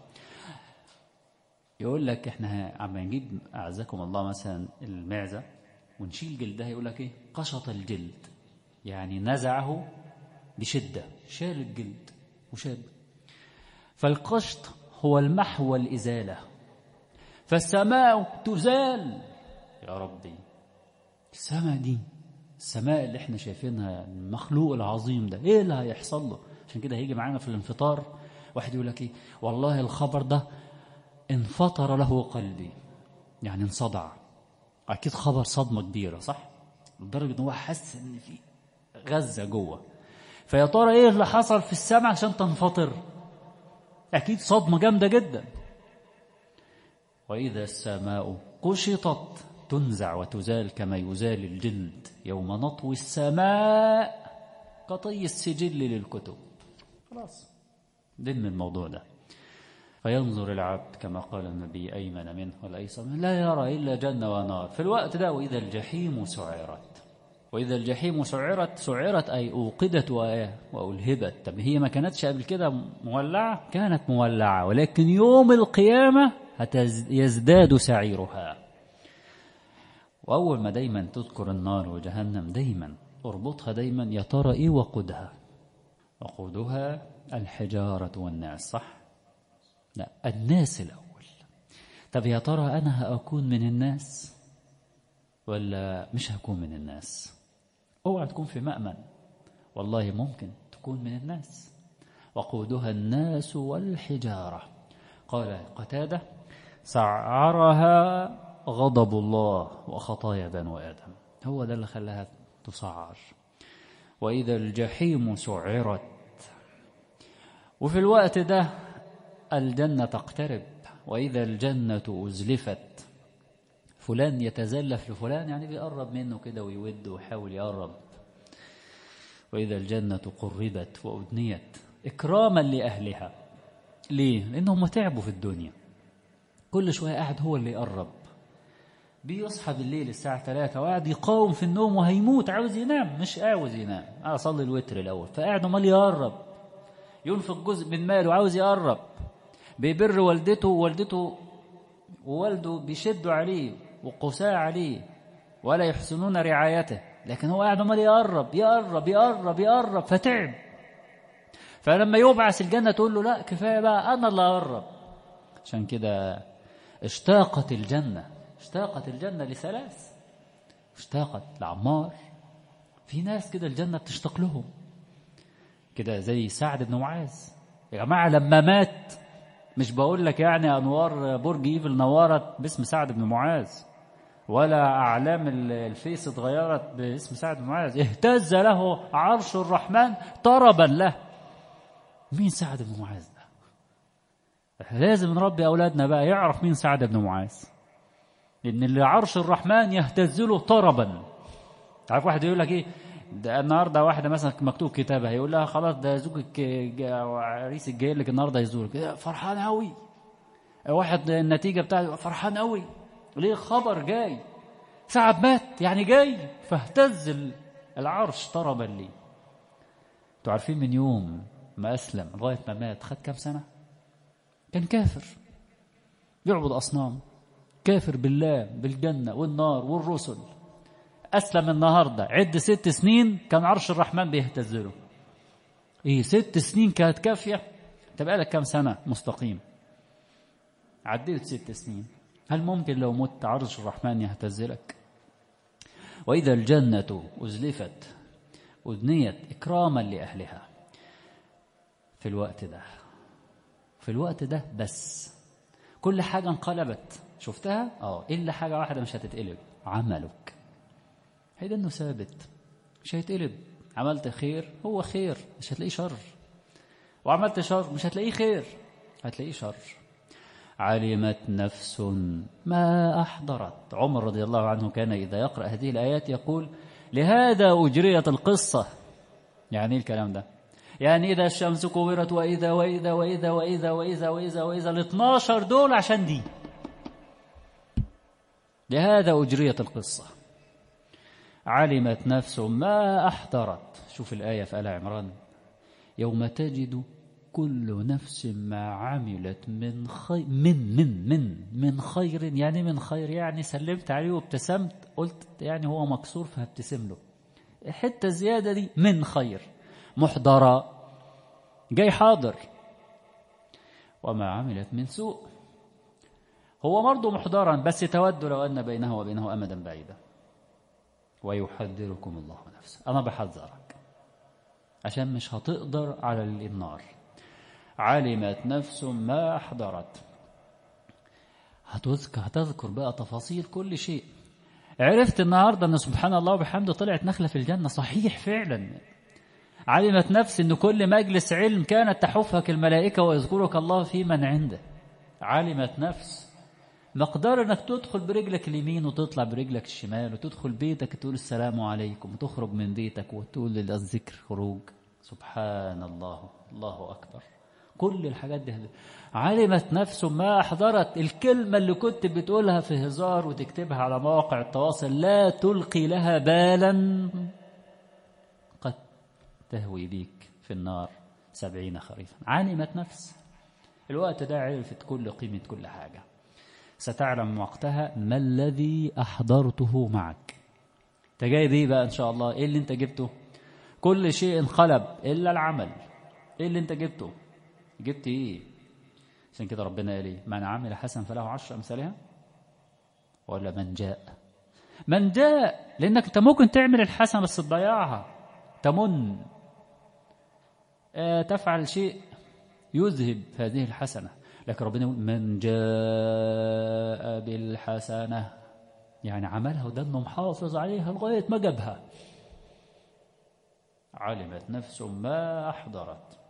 يقول لك احنا عم نجيب أعزكم الله مثلا المعزة ونشيل جلدها، يقول لك ايه؟ قشط الجلد، يعني نزعه بشدة، شال الجلد وشال. فالقشط هو المحو والإزالة. فالسماء تزال. يا ربي، السماء دي، السماء اللي احنا شايفينها، المخلوق العظيم ده، ايه اللي هيحصل له؟ عشان كده هيجي معانا في الانفطار واحد يقول لك ايه؟ والله الخبر ده انفطر له قلبي، يعني انصدع. اكيد خبر صدمة كبيرة، صح؟ لدرجة ان هو حس ان في غزة جوه. فيا ترى ايه اللي حصل في السماء عشان تنفطر؟ اكيد صدمة جامدة جدا. وإذا السماء قشطت، تنزع وتزال كما يزال الجلد يوم نطوي السماء كطي السجل للكتب. خلاص، ضمن الموضوع ده. فينظر العبد كما قال النبي أيمن منه والأيسر منه لا يرى إلا جنة ونار. في الوقت ده وإذا الجحيم سعرت. وإذا الجحيم سعرت أي أوقدت وألهبت. طب هي ما كانتش قبل كده مولعة؟ كانت مولعة، ولكن يوم القيامة يزداد سعيرها. وأول ما دايما تذكر النار وجهنم دايما اربطها دايما، يا ترى إيه وقودها؟ وقودها الحجارة والناس، صح؟ لا، الناس الأول. طب يا ترى أنا هأكون من الناس ولا مش هكون من الناس؟ اوعى تكون في مأمن، والله ممكن تكون من الناس. وقودها الناس والحجارة. قال قتادة سعرها غضب الله وخطايا بنو آدم، هو ده اللي خلاها تسعر. وإذا الجحيم سعرت. وفي الوقت ده الجنة تقترب. وإذا الجنة أزلفت. فلان يتزلف لفلان يعني بيقرب منه كده ويود ويحاول يقرب. وإذا الجنة قربت وأدنيت إكراما لأهلها. ليه؟ لأنهم تعبوا في الدنيا، كل شوية قاعد هو اللي يقرب، بيصحى بالليل الساعة 3 وقاعد يقاوم في النوم وهيموت، عاوز ينام مش عاوز ينام، أصلي الوتر الأول، فقاعد عمال يقرب، ينفق جزء من ماله وعاوز يقرب، بيبر والدته ووالدته ووالده بيشدوا عليه وقساء عليه ولا يحسنون رعايته، لكن هو قاعد عمال يقرب يقرب يقرب يقرب فتعب. فلما يبعث الجنة تقول له لا كفاية بقى أنا اللي أقرب. عشان كده اشتاقت الجنة لثلاث، اشتاقت لعمار، في ناس كده الجنة بتشتاق لهم كده زي سعد بن معاذ. يا جماعة لما مات، مش بقول لك يعني أنوار برج إيفل نورت باسم سعد بن معاذ، ولا أعلام الفيس اتغيرت باسم سعد بن معاذ، اهتز له عرش الرحمن طربا له. مين سعد بن معاذ ده؟ لازم نربي أولادنا بقى يعرف مين سعد بن معاذ، لأن اللي عرش الرحمن يهتز له طربا. عارف واحد يقول لك إيه ده النهارده، واحدة مثلا مكتوب كتابها يقول لها خلاص ده زوجك عريسك جاي لك النهارده يزورك، فرحان قوي. واحد النتيجة بتاعته فرحان قوي، ليه؟ خبر جاي، سعد مات يعني جاي، فاهتز العرش طربا ليه. انتوا عارفين من يوم ما أسلم لغاية ما مات خد كام سنة؟ كان كافر يعبد أصنام، كافر بالله بالجنة والنار والرسل. أسلم النهاردة عد 6 سنين كان عرش الرحمن بيهتز له. إيه 6 سنين كانت كافية؟ تبقى لك كام سنة مستقيم؟ عديت 6 سنين، هل ممكن لو مت عرش الرحمن يهتز لك؟ وإذا الجنة أزلفت أدنيت إكراما لأهلها. في الوقت ده بس كل حاجة انقلبت، شفتها؟ إلا حاجة واحدة مش هتتقلب، عملك. هيدا إنه ثابت مش هيتقلب. عملت خير هو خير مش هتلاقيه شر، وعملت شر مش هتلاقيه خير، هتلاقيه شر. علمت نفس ما أحضرت. عمر رضي الله عنه كان إذا يقرأ هذه الآيات يقول لهذا أجريت القصة. يعني إيه الكلام ده؟ يعني إذا الشمس كورت وإذا وإذا وإذا وإذا وإذا وإذا وإذا 12 دول عشان دي، لهذا أجريت القصة. علمت نفس ما أحضرت. شوف الآية في آل عمران، يوم تجد كل نفس ما عملت من خير من خير. يعني من خير يعني سلمت عليه وابتسمت، قلت يعني هو مكسور فهبتسم له، حتى زيادة دي من خير. محضرة جاي حاضر. وما عملت من سوء، هو برضه محضرا بس تود لو أن بينه وبينه أمدا بعيدا. ويحذركم الله نفسه، أنا بحذرك عشان مش هتقدر على النار. علمت نفس ما أحضرت. هتذكر بقى تفاصيل كل شيء. عرفت النهاردة أن سبحان الله وبحمده طلعت نخلة في الجنة، صحيح فعلا. علمت نفس أن كل مجلس علم كانت تحفك الملائكة ويذكرك الله في من عنده. علمت نفس مقدار أنك تدخل برجلك اليمين وتطلع برجلك الشمال، وتدخل بيتك تقول السلام عليكم، وتخرج من بيتك وتقول الذكر خروج. سبحان الله، الله أكبر. كل الحاجات دي علمت نفس ما أحضرت. الكلمة اللي كنت بتقولها في هزار وتكتبها على مواقع التواصل لا تلقي لها بالا، قد تهوي بيك في النار 70 خريفا. علمت نفس. الوقت ده عرفت كل قيمة كل حاجة. ستعلم وقتها ما الذي أحضرته معك. انت جايب ايه بقى إن شاء الله؟ ايه اللي انت جبته؟ كل شيء انقلب إلا العمل. ايه اللي انت جبته؟ جبت ايه؟ عشان كده ربنا قال ايه؟ من عمل حسن فله 10 أمثالها، ولا من جاء لأنك انت ممكن تعمل الحسن بس تضيعها، تمن تفعل شيء يذهب هذه الحسنة. لكن ربنا يقول من جاء بالحسنة، يعني عملها وده انه محافظ عليها لغاية ما جابها. علمت نفس ما أحضرت.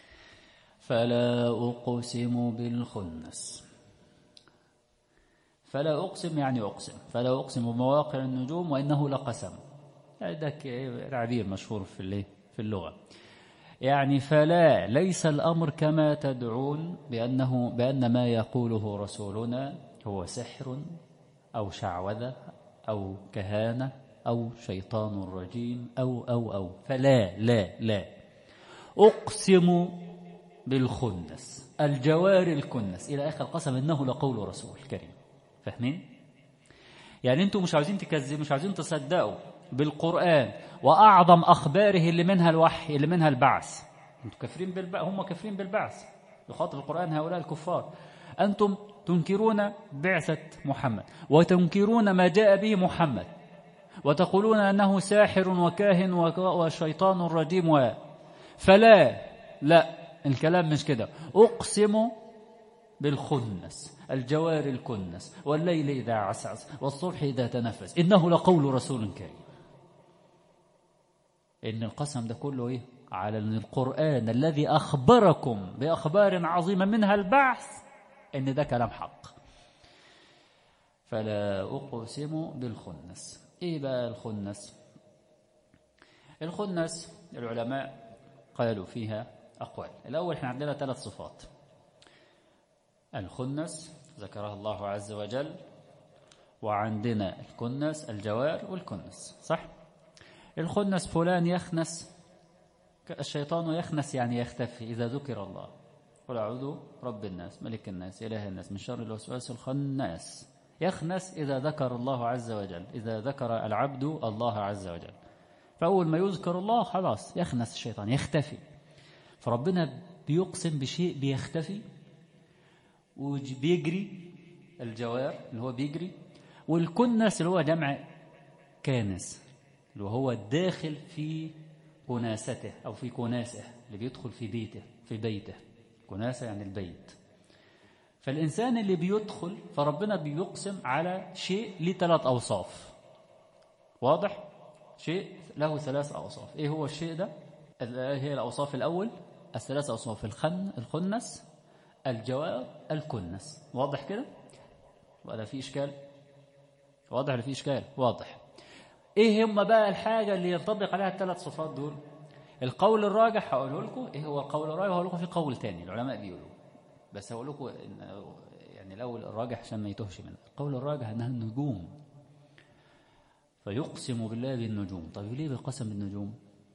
فلا أقسم بالخنس. فلا أقسم يعني أقسم، فلا أقسم بمواقع النجوم وإنه لقسم. ده تعبير مشهور في اللغة. يعني فلا، ليس الأمر كما تدعون بأن ما يقوله رسولنا هو سحر أو شعوذة أو كهانة أو شيطان رجيم أو فلا لا لا. أقسم بالخنس الجوار الكنس إلى آخر القسم إنه لقول رسول كريم. فاهمين؟ يعني أنتم مش عاوزين تكذبوا، مش عاوزين تصدقوا بالقرآن وأعظم أخباره اللي منها الوحي، اللي منها البعث. أنتم كافرين بالبعث، هم كافرين بالبعث، يخاطب القرآن هؤلاء الكفار. أنتم تنكرون بعثة محمد وتنكرون ما جاء به محمد وتقولون أنه ساحر وكاهن وشيطان رجيم فلا لا، الكلام مش كده. أقسم بالخنس الجوار الكنس والليل إذا عسعس والصبح إذا تنفس إنه لقول رسول كريم. إن القسم ده كله إيه؟ على القرآن الذي أخبركم بأخبار عظيمة منها البعث، إن ده كلام حق. فلا أقسم بالخنس. إيه بقى الخنس؟ الخنس العلماء قالوا فيها أقوال. الأول احنا عندنا 3 صفات. الخنس ذكرها الله عز وجل، وعندنا الكنس الجوار والكنس، صح؟ الخنس فلان يخنس، الشيطان يخنس يعني يختفي إذا ذكر الله. قل أعوذ رب الناس ملك الناس إله الناس من شر الوسواس الخناس. يخنس إذا ذكر الله عز وجل، إذا ذكر العبد الله عز وجل، فأول ما يذكر الله خلاص يخنس الشيطان، يختفي. فربنا بيقسم بشيء بيختفي وبيجري، الجوار اللي هو بيجري، والكنس اللي هو جمع كانس اللي هو الداخل في كناسته أو في كناسه، اللي بيدخل في بيته. كناسة يعني البيت. فالإنسان اللي بيدخل، فربنا بيقسم على شيء له 3 أوصاف. واضح؟ شيء له 3 أوصاف. إيه هو الشيء ده؟ هي الأوصاف الأول، 3 أوصاف: الخنس الجوار الكنس. واضح كده؟ ولا في إشكال؟ واضح ولا في إشكال؟ واضح. إيه هم بقى الحاجة اللي ينطبق عليها ال3 صفات دول؟ القول الراجح هقوله لكم. إيه هو القول الراجح؟ هقول لكم في قول تاني العلماء بيقولوا، بس هقول لكم يعني الأول الراجح عشان ما يتوهش منه. القول الراجح أنها النجوم، فيقسم بالله بالنجوم. طيب ليه بالقسم بالنجوم؟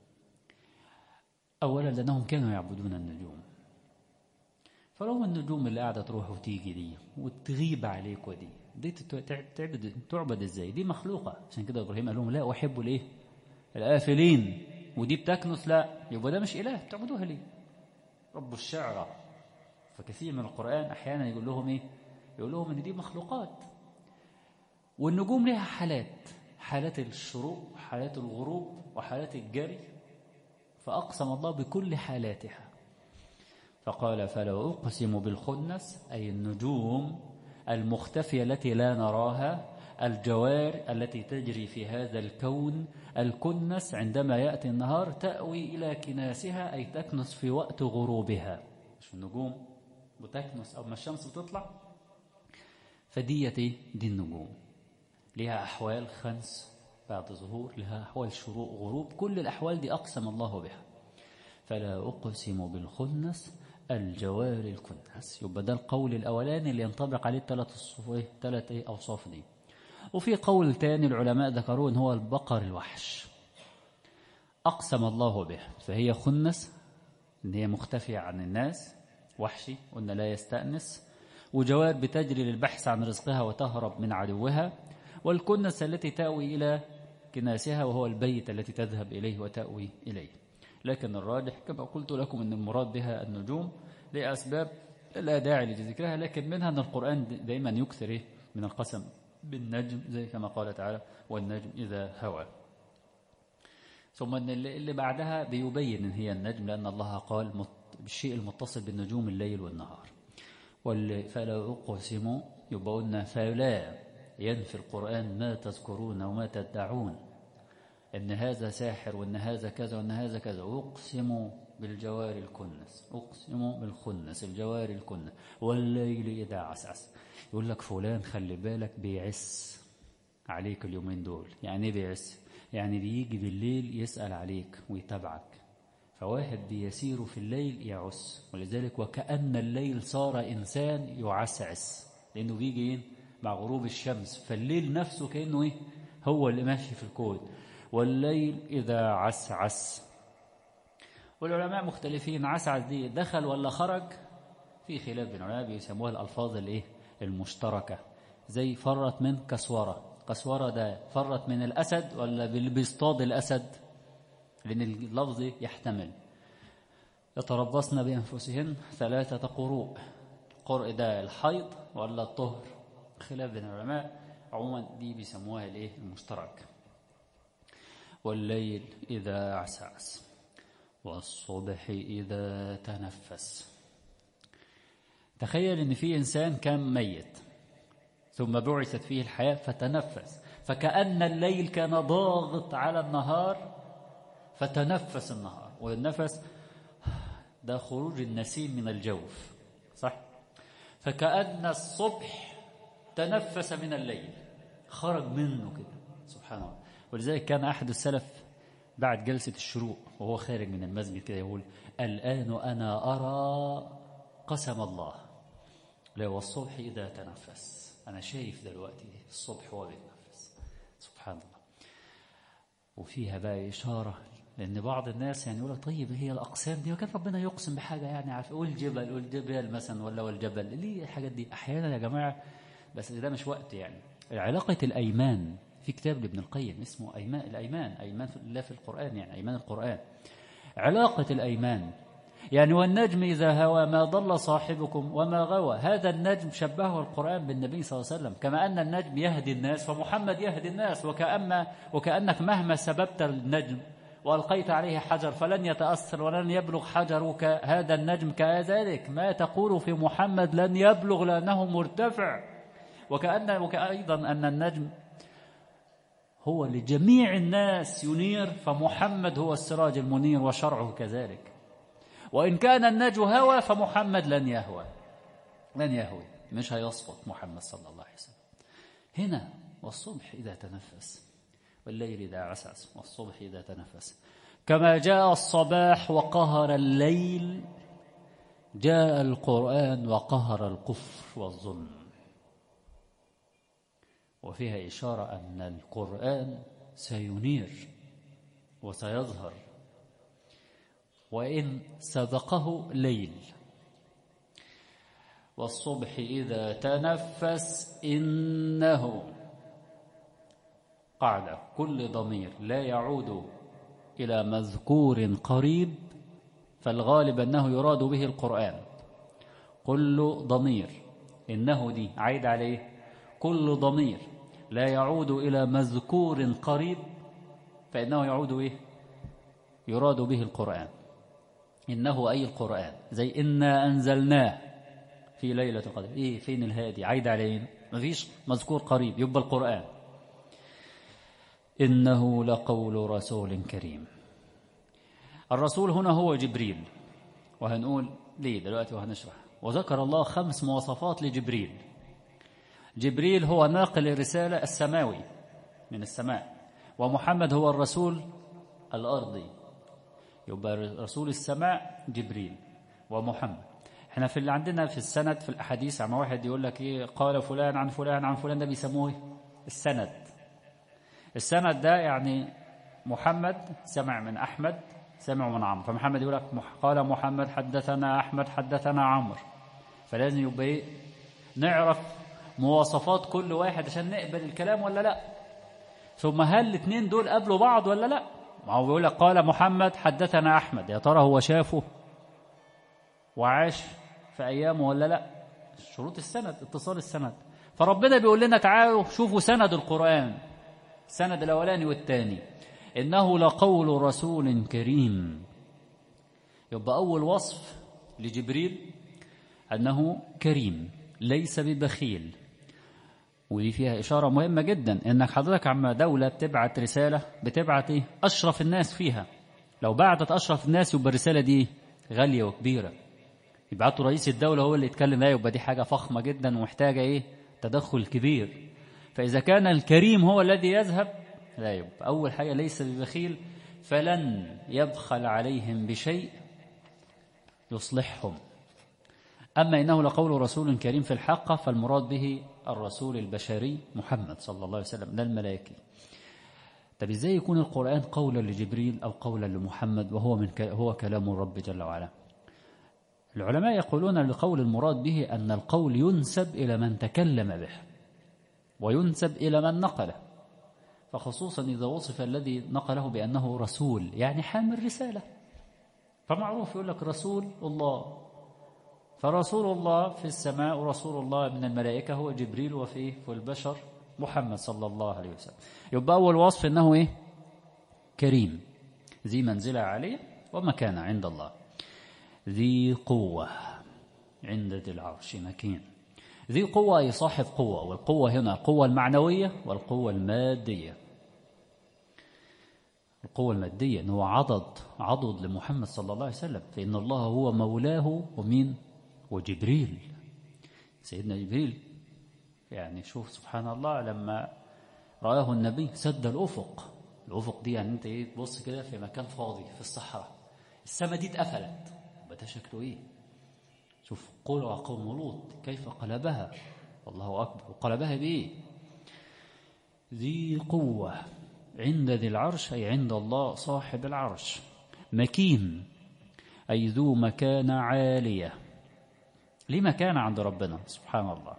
أولا لأنهم كانوا يعبدون النجوم، فلو النجوم اللي قاعدة تروح وتيجي دي وتغيب عليك دي تعبد ازاي؟ دي مخلوقة. عشان كده إبراهيم قال لهم لا أحب الايه؟ الآفلين. ودي بتكنس، لا يبقى ده مش إله تعبدوها ليه؟ رب الشعرى. فكثير من القرآن أحيانا يقول لهم ايه؟ يقول لهم ان دي مخلوقات. والنجوم لها حالات الشروق وحالات الغروب وحالات الجري، فأقسم الله بكل حالاتها فقال فلا أقسم بالخنس، أي النجوم المختفية التي لا نراها، الجوار التي تجري في هذا الكون. الكنس عندما يأتي النهار تأوي إلى كناسها، أي تكنس في وقت غروبها. مش النجوم بتكنس أو ما الشمس بتطلع؟ فديتي دي النجوم لها أحوال خنس بعد ظهور، لها أحوال شروق غروب، كل الأحوال دي أقسم الله بها. فلا أقسم بالخنس الجوار الكنس. يبقى ده القول الأولاني اللي ينطبق عليه 3 أوصاف دي. وفي قول تاني العلماء ذكروه إن هو البقر الوحش، أقسم الله به. فهي خنس إن هي مختفية عن الناس، وحشي قلنا لا يستأنس، وجوار بتجري للبحث عن رزقها وتهرب من عدوها، والكنس التي تأوي إلى كناسها وهو البيت التي تذهب إليه وتأوي إليه. لكن الراجح كما قلت لكم أن المراد بها النجوم لأسباب لا داعي لذكرها، لكن منها أن القرآن دائما يكثر من القسم بالنجم، زي كما قال تعالى والنجم إذا هوى. ثم اللي بعدها بيبين أن هي النجم، لأن الله قال بالشيء المتصل بالنجوم الليل والنهار. فلا أقسم يبقى فلا ينفي القرآن ما تذكرون وما تدعون إن هذا ساحر وإن هذا كذا وإن هذا كذا. أقسم بالجوار الكنس، أقسم بالخنس الجوار الكنس والليل إذا عسعس. يقول لك فلان خلي بالك بيعس عليك اليومين دول. يعني إيه بيعس؟ يعني بيجي بالليل يسأل عليك ويتابعك. فواحد بيسير في الليل يعس، ولذلك وكأن الليل صار إنسان يعسعس، لأنه بيجي مع غروب الشمس. فالليل نفسه كأنه إيه؟ هو اللي ماشي في الكون. والليل إذا عسعس. والعلماء مختلفين، عسعس دي دخل ولا خرج؟ في خلاف بين العلماء، بيسموها الألفاظ الإيه؟ المشتركة. زي فرت من كسورة. كسورة ده فرت من الأسد ولا بيصطاد الأسد؟ لأن اللفظ يحتمل. يتربصن بأنفسهن 3 قروء. القرء ده الحيض ولا الطهر؟ خلاف بين العلماء. عموما دي بيسموها الإيه؟ المشترك. والليل إذا عسعس والصبح إذا تنفس. تخيل إن في إنسان كان ميت ثم بعثت فيه الحياة فتنفس، فكأن الليل كان ضاغط على النهار فتنفس النهار. والنفس ده خروج النسيم من الجوف، صح؟ فكأن الصبح تنفس من الليل، خرج منه كده، سبحان الله. ولذلك كان أحد السلف بعد جلسة الشروق وهو خارج من المسجد كده يقول: الآن أنا أرى قسم الله، لا والصبح إذا تنفس. أنا شايف دلوقتي الصبح وهو بيتنفس، سبحان الله. وفيها بقى إشارة، لأن بعض الناس يعني يقول: طيب هي الأقسام دي وكان ربنا يقسم بحاجة يعني عارف، والجبل مثلا ولا والجبل، ليه الحاجات دي أحيانا يا جماعة؟ بس ده مش وقت يعني. علاقة الأيمان في كتاب لابن القيم اسمه أيمان في الله في القرآن، يعني أيمان القرآن. علاقة الأيمان يعني والنجم إذا هوى ما ضل صاحبكم وما غوى. هذا النجم شبهه القرآن بالنبي صلى الله عليه وسلم، كما أن النجم يهدي الناس فمحمد يهدي الناس. وكأنك مهما سببت النجم وألقيت عليه حجر فلن يتأثر ولن يبلغ حجرك هذا النجم. كذلك ما تقول في محمد لن يبلغ لأنه مرتفع. أيضا أن النجم هو لجميع الناس ينير، فمحمد هو السراج المنير وشرعه كذلك. وإن كان النجم هوى فمحمد لن يهوي، مش هيسقط محمد صلى الله عليه وسلم. هنا والصبح إذا تنفس والليل إذا عسعس والصبح إذا تنفس. كما جاء الصباح وقهر الليل جاء القرآن وقهر الكفر والظلم. وفيها إشارة أن القرآن سينير وسيظهر، وإن سبقه ليل. والصبح إذا تنفس إنه قاعدة كل ضمير لا يعود إلى مذكور قريب فالغالب أنه يراد به القرآن. كل ضمير، إنه دي عايد عليه، كل ضمير لا يعود إلى مذكور قريب فإنه يعود إيه؟ يراد به القرآن. إنه أي القرآن، زي إنا أنزلناه في ليلة القدر. إيه فين الهادي؟ عايد عليه، مفيش مذكور قريب، يبقى القرآن. إنه لقول رسول كريم. الرسول هنا هو جبريل، وهنقول ليه دلوقتي وهنشرح. وذكر الله 5 مواصفات لجبريل. جبريل هو ناقل الرسالة السماوي من السماء، ومحمد هو الرسول الأرضي. يبقى رسول السماء جبريل ومحمد. احنا في اللي عندنا في السند في الأحاديث عما واحد يقول لك إيه قال فلان عن فلان عن فلان، ده بيسموه السند. السند ده يعني محمد سمع من أحمد سمع من عمرو، فمحمد يقول لك قال محمد حدثنا أحمد حدثنا عمرو. فلازم يبقى إيه؟ نعرف مواصفات كل واحد عشان نقبل الكلام ولا لا. ثم هل الاثنين دول قابلوا بعض ولا لا؟ ما هو بيقول لك قال محمد حدثنا أحمد، يا ترى هو شافه وعاش في أيامه ولا لا؟ شروط السند اتصال السند. فربنا بيقول لنا تعالوا شوفوا سند القرآن، السند الأولاني والثاني. إنه لقول رسول كريم. يبقى أول وصف لجبريل أنه كريم، ليس ببخيل، ودي فيها إشارة مهمة جدا، إنك حضرتك عما دولة بتبعت رسالة بتبعت إيه؟ أشرف الناس فيها. لو بعتت أشرف الناس يبقى الرسالة دي غالية وكبيرة، يبعتوا رئيس الدولة هو اللي يتكلم، ده يبقى دي حاجة فخمة جدا ومحتاجة إيه؟ تدخل كبير. فإذا كان الكريم هو الذي يذهب، لا يبقى أول حاجة ليس ببخيل، فلن يبخل عليهم بشيء يصلحهم. أما إنه لقول رسول كريم في الحق، فالمراد به الرسول البشري محمد صلى الله عليه وسلم لا الملائكي. طب إزاي يكون القرآن قولا لجبريل أو قولا لمحمد وهو هو كلام الرب جل وعلا؟ العلماء يقولون لقول المراد به أن القول ينسب إلى من تكلم به وينسب إلى من نقله، فخصوصا إذا وصف الذي نقله بأنه رسول يعني حامل رسالة، فمعروف يقول لك رسول الله، فرسول الله في السماء ورسول الله من الملائكة هو جبريل، وفي البشر محمد صلى الله عليه وسلم. يبقى أول وصف أنه إيه؟ كريم ذي منزلة عالية ومكانة عند الله، ذي قوة عند ذي العرش مكين. ذي قوة أي صاحب قوة، والقوة هنا القوة المعنوية والقوة المادية. القوة المادية أنه عضد لمحمد صلى الله عليه وسلم، فإن الله هو مولاه ومين؟ وجبريل، سيدنا جبريل. يعني شوف سبحان الله لما رآه النبي سد الأفق. الأفق دي يعني أنت إيه؟ تبص كده في مكان فاضي في الصحراء، السماء دي اتقفلت، ده شكله إيه؟ شوف قوم لوط كيف قلبها، الله أكبر، وقلبها بإيه؟ ذي قوة عند ذي العرش أي عند الله صاحب العرش، مكين أي ذو مكانة عالية، ليه مكانة عند ربنا سبحان الله.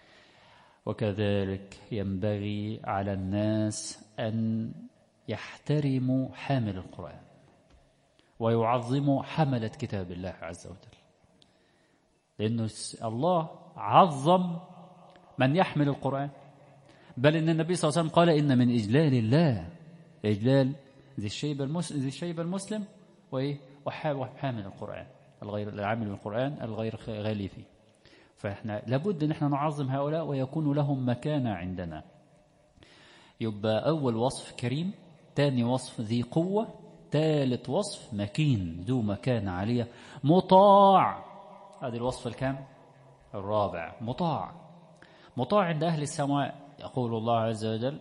وكذلك ينبغي على الناس أن يحترموا حامل القرآن ويعظموا حملة كتاب الله عز وجل، لأنه الله عظم من يحمل القرآن، بل إن النبي صلى الله عليه وسلم قال إن من إجلال الله إجلال ذي الشيب المسلم وحامل القرآن الغير العامل بالقرآن الغير غالي فيه. فإحنا لابد أن احنا نعظم هؤلاء ويكون لهم مكانة عندنا. يبقى أول وصف كريم، ثاني وصف ذي قوة، ثالث وصف مكين ذو مكانة عالية مطاع. هذا الوصف الكام؟ الرابع، مطاع عند أهل السماء. يقول الله عز وجل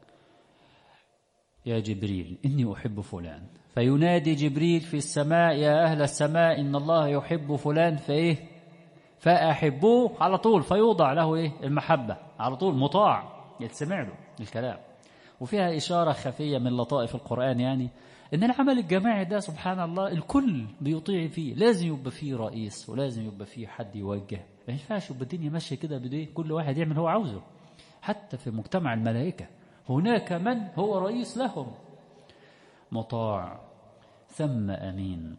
يا جبريل إني أحب فلان، فينادي جبريل في السماء يا أهل السماء إن الله يحب فلان فأحبوه، على طول فيوضع له المحبة على طول، مطاع يتسمع له الكلام. وفيها إشارة خفية من لطائف القرآن، يعني إن العمل الجماعي ده سبحان الله الكل بيطيع فيه، لازم يبقى فيه رئيس ولازم يبقى فيه حد يوجه، ما ينفعش يبقى الدنيا ماشية كده بديه كل واحد يعمل هو عاوزه. حتى في مجتمع الملائكة هناك من هو رئيس لهم، مطاع ثم أمين.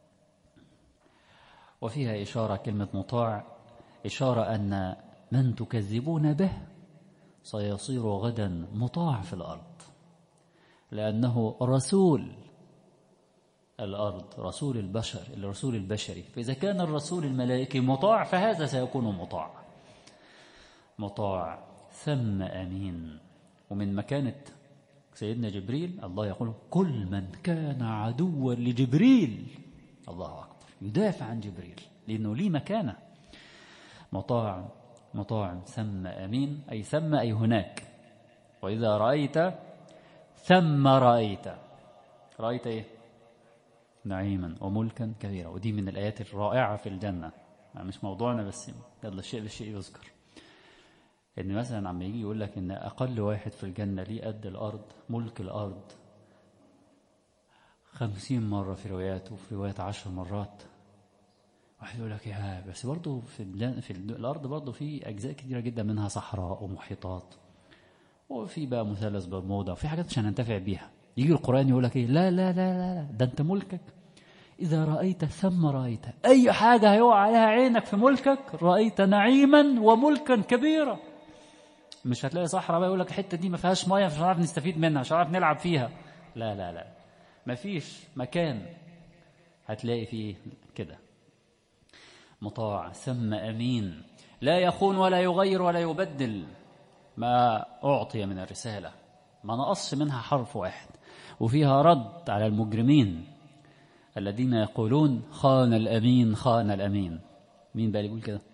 وفيها إشارة كلمة مطاع، إشارة أن من تكذبون به سيصير غدا مطاع في الأرض، لأنه رسول الأرض، رسول البشر، الرسول البشري. فإذا كان الرسول الملائكي مطاع فهذا سيكون مطاع ثم أمين. ومن مكانة سيدنا جبريل الله يقول كل من كان عدوا لجبريل، الله أكبر، يدافع عن جبريل لأنه ليه مكانة. مطاع ثم أمين، أي ثم أي هناك. وإذا رأيت ثم رأيت إيه؟ نعيما وملكا كبيرا. ودي من الآيات الرائعة في الجنة، مش موضوعنا بس يلا الشيء بالشيء يذكر. إن مثلا عم يجي يقول لك إن أقل واحد في الجنة ليه قد الأرض، ملك الأرض 50 مرة في روايات، وفي روايات 10 مرات. واحد يقول لك يا بس برضه في الأرض برضه في أجزاء كثيرة جدا منها صحراء ومحيطات، وفي بقى مثلث برمودا، وفي حاجات مش هننتفع بيها. يجي القرآن يقول لك إيه؟ لا لا لا لا، ده أنت ملكك إذا رأيت ثم رأيت، أي حاجة هيقع عليها عينك في ملكك رأيت نعيما وملكا كبيرا. مش هتلاقي صحراء بقى يقول لك الحتة دي ما فيهاش مياه مش هنعرف نستفيد منها، مش هنعرف نلعب فيها. لا لا لا، ما فيش مكان هتلاقي فيه كده. مطاع ثم أمين، لا يخون ولا يغير ولا يبدل. ما أعطي من الرسالة، ما نقص منها حرف واحد، وفيها رد على المجرمين الذين يقولون خان الأمين خان الأمين. مين بقى اللي يقول كده؟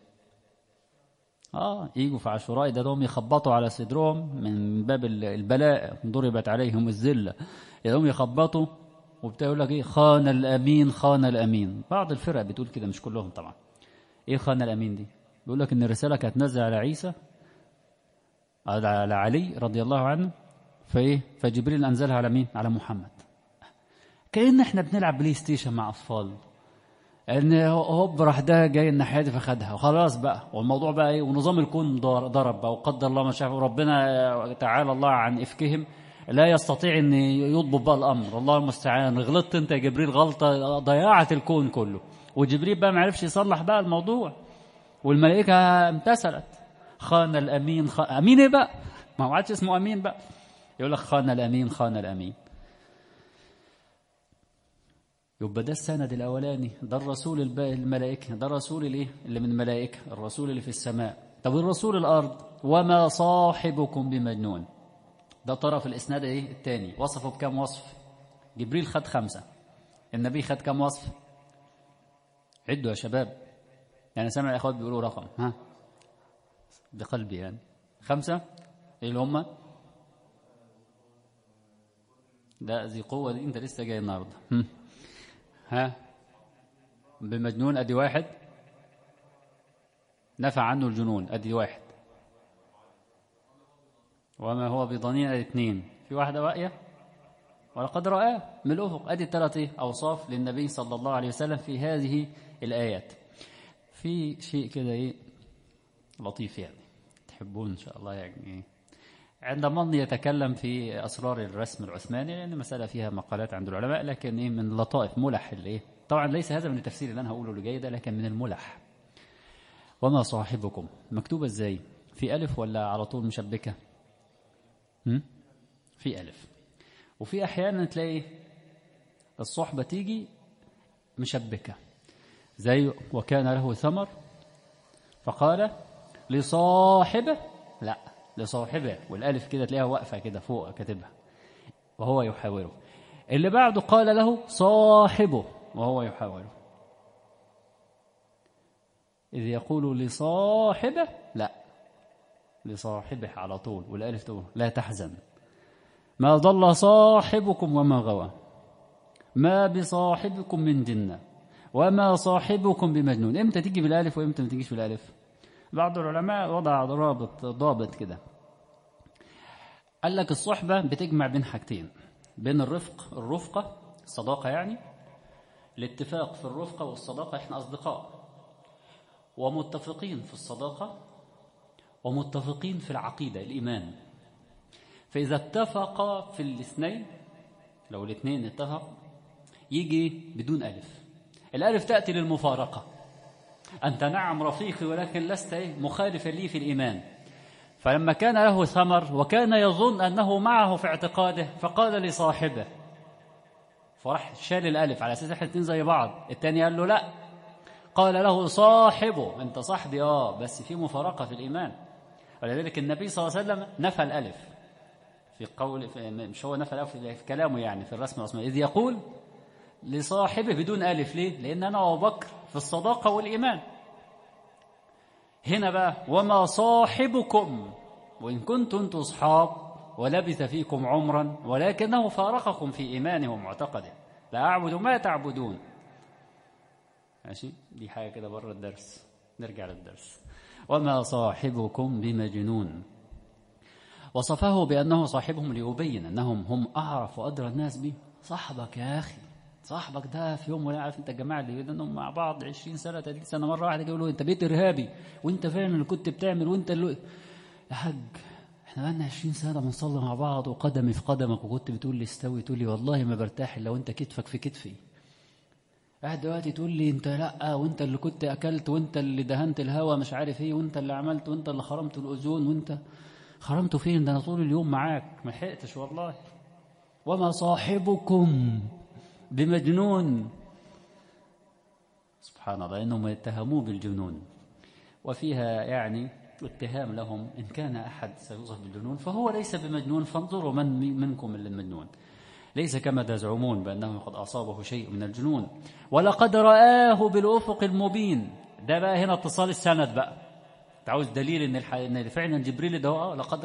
يجوا في عاشوراء ده دوم يخبطوا على صدرهم من باب البلاء، ضربت عليهم الذلة، يدوم يخبطوا وبتاع يقول لك ايه؟ خان الأمين خان الأمين. بعض الفرق بتقول كده، مش كلهم طبعا. ايه خان الأمين دي؟ بيقول لك ان الرسالة كانت نازلة على عيسى، على علي رضي الله عنه، فجبريل أنزلها على مين؟ على محمد. كأن احنا بنلعب بلاي ستيشن مع أطفال، ان هوب راح ده جاي الناحيه دي فخدها وخلاص بقى، والموضوع بقى ايه؟ ونظام الكون ضرب بقى، وقدر الله ما شاء، وربنا تعالى الله عن افكهم لا يستطيع ان يضبط بقى الامر. الله المستعان. غلطت انت يا جبريل غلطه ضيعت الكون كله، وجبريل بقى ما عرفش يصلح بقى الموضوع، والملائكه امتثلت. خان الامين امين ايه بقى؟ ما عادش اسمه امين بقى، يقول لك خان الامين خان الامين. يبقى ده السند الاولاني، ده الرسول الملائكه، ده الرسول الايه اللي من الملائكه، الرسول اللي في السماء. طب الرسول الارض، وما صاحبكم بمجنون، ده طرف الاسناد ايه الثاني. وصفه بكم وصف؟ جبريل خد 5، النبي خد كم وصف؟ عدوا يا شباب، يعني سامع الاخوات بيقولوا رقم بقلبي يعني 5. ايه اللي هم؟ ده ذي قوه دي انت لسه جاي النهارده. بمجنون ادي 1، نفع عنه الجنون ادي 1، وما هو بضنين ادي 2، في واحده باقيه ولقد رآه من الافق ادي 3 اوصاف للنبي صلى الله عليه وسلم في هذه الايات. في شيء كده لطيف يعني تحبون ان شاء الله، يعني عندما يتكلم في اسرار الرسم العثماني، لان المساله فيها مقالات عند العلماء، لكن من لطائف ملح طبعا ليس هذا من التفسير اللي انا هقوله لجيده، لكن من الملح. وما صاحبكم مكتوبه ازاي؟ في الف ولا على طول مشبكه؟ في الف. وفي احيانا تلاقي الصحبه تيجي مشبكه، زي وكان له ثمر فقال لصاحبه، لا لصاحبه، والالف كده تلاقيها واقفه كده فوق كاتبها وهو يحاوره. اللي بعده قال له صاحبه وهو يحاوره. إذ يقول لصاحبه، لا لصاحبه على طول، والالف تقول لا تحزن، ما ضل صاحبكم وما غوى، ما بصاحبكم من جنة، وما صاحبكم بمجنون. امتى تيجي بالالف وامتى ما تجيش بالالف؟ بعض العلماء وضع ضابط كده، قال لك الصحبة بتجمع بين حاجتين، بين الرفقة الصداقة، يعني الاتفاق في الرفقة والصداقة، احنا أصدقاء ومتفقين في الصداقة ومتفقين في العقيدة الإيمان. فإذا اتفقا في الاثنين، لو الاثنين اتفق، يجي بدون ألف. الألف تأتي للمفارقة، أنت نعم رفيقي ولكن لست مخالفا لي في الإيمان. فلما كان له ثمر وكان يظن أنه معه في اعتقاده، فقال لصاحبه، فراح شال الألف على أساس احنا الاثنين زي بعض. الثاني قال له لا، قال له صاحبه، أنت صاحبي بس في مفارقة في الإيمان. ولذلك النبي صلى الله عليه وسلم نفى الألف في قول، مش هو نفى الألف في كلامه، يعني في الرسم العثماني، إذ يقول لصاحبه بدون ألف. ليه؟ لأن أنا وأبو بكر في الصداقة والإيمان. هنا بقى وما صاحبكم، وإن كنتم أنتم أصحاب ولبث فيكم عمرا ولكنه فارقكم في إيمانه ومعتقده، لا أعبد ما تعبدون. ماشي، دي حاجة كده بره الدرس، نرجع للدرس. وما صاحبكم بمجنون، وصفه بأنه صاحبهم ليبين أنهم هم أعرف وأدرى الناس به. صاحبك يا أخي، صاحبك ده في يوم ولا عارف انت الجماعه اللي انهم مع بعض 20 سنه 30 سنه، مره واحده يقولوا انت بيت ارهابي وانت فعلا اللي كنت بتعمل وانت اللي يا حاج احنا بقالنا 20 سنه بنصلي مع بعض وقدمي في قدمك، وكنت بتقول لي استوي، تقول لي والله ما برتاح الا وانت كتفك في كتفي. قاعد دلوقتي تقول لي انت لا، وانت اللي كنت اكلت، وانت اللي دهنت الهوا مش عارف ايه، وانت اللي عملت، وانت اللي خرمت الاوزون، وانت خرمته فين؟ ده انا طول اليوم معاك ما لحقتش والله. وما صاحبكم بمجنون، سبحان الله، انهم يتهموه بالجنون. وفيها يعني اتهام لهم إن كان أحد سيوصف بالجنون فهو ليس بمجنون، فانظروا من منكم المجنون، ليس كما تزعمون بأنه قد أصابه شيء من الجنون، ولقد رآه بالأفق المبين. ده بقى هنا اتصال السند بقى، تعوز دليل إن فعلا جبريل ده لقد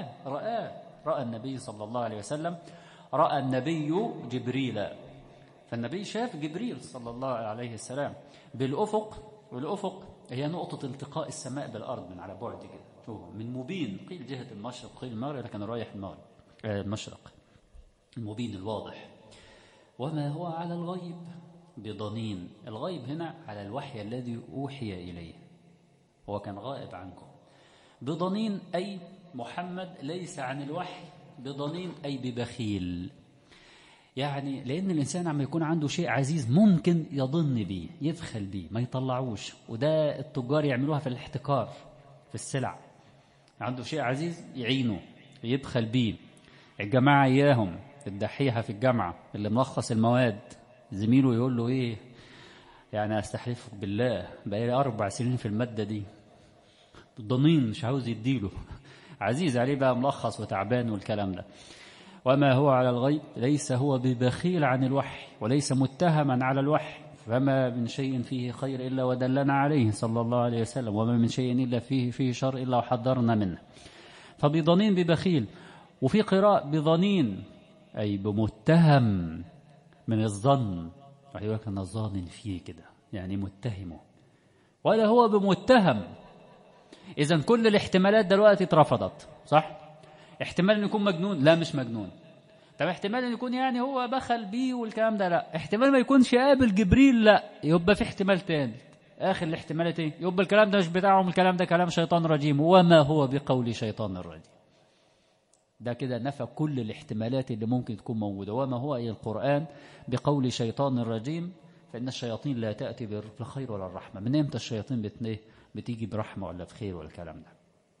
رأى النبي صلى الله عليه وسلم، رأى النبي جبريل، فالنبي شاف جبريل صلى الله عليه السلام بالأفق. والأفق هي نقطة التقاء السماء بالأرض من على بعد كده، شوفوا من مبين، قيل جهة المشرق قيل المغرب، لكن رايح المشرق، المبين الواضح. وما هو على الغيب بضنين، الغيب هنا على الوحي الذي أوحي إليه، هو كان غائب عنكم. بضنين أي محمد ليس عن الوحي بضنين أي ببخيل، يعني لأن الإنسان عم يكون عنده شيء عزيز ممكن يضن بيه، يبخل بيه، ما يطلعوش. وده التجار يعملوها في الاحتكار في السلع، عنده شيء عزيز يعينه يبخل بيه. الجماعة إياهم الدحيحة في الجامعة اللي ملخص المواد، زميله يقول له إيه يعني أستحلفك بالله بقالي 4 سنين في المادة دي، ضنين مش عاوز يديله، عزيز عليه بقى ملخص وتعبان والكلام ده. وما هو على الغيب ليس هو ببخيل عن الوحي، وليس متهما على الوحي، فما من شيء فيه خير إلا ودلنا عليه صلى الله عليه وسلم، وما من شيء إلا فيه شر إلا وحذرنا منه. فبضنين ببخيل، وفي قراءة بضنين أي بمتهم من الظن، ويقول لك أن الظان فيه كده يعني متهمه، ولا هو بمتهم. إذن كل الاحتمالات دلوقتي اترفضت، صح؟ احتمال أن يكون مجنون، لا مش مجنون. طب احتمال أن يكون يعني هو بخل بيه والكلام ده، لا. احتمال ما يكونش قابل جبريل، لا. يبقى في احتمال تاني، آخر الاحتمالات ايه؟ يبقى الكلام ده مش بتاعهم، الكلام ده كلام شيطان رجيم، وما هو بقول شيطان الرجيم. ده كده نفى كل الاحتمالات اللي ممكن تكون موجودة. وما هو أي القرآن بقول شيطان الرجيم، فإن الشياطين لا تأتي بالخير ولا الرحمة. من امتى الشياطين بتيجي برحمة ولا بخير ولا الكلام ده؟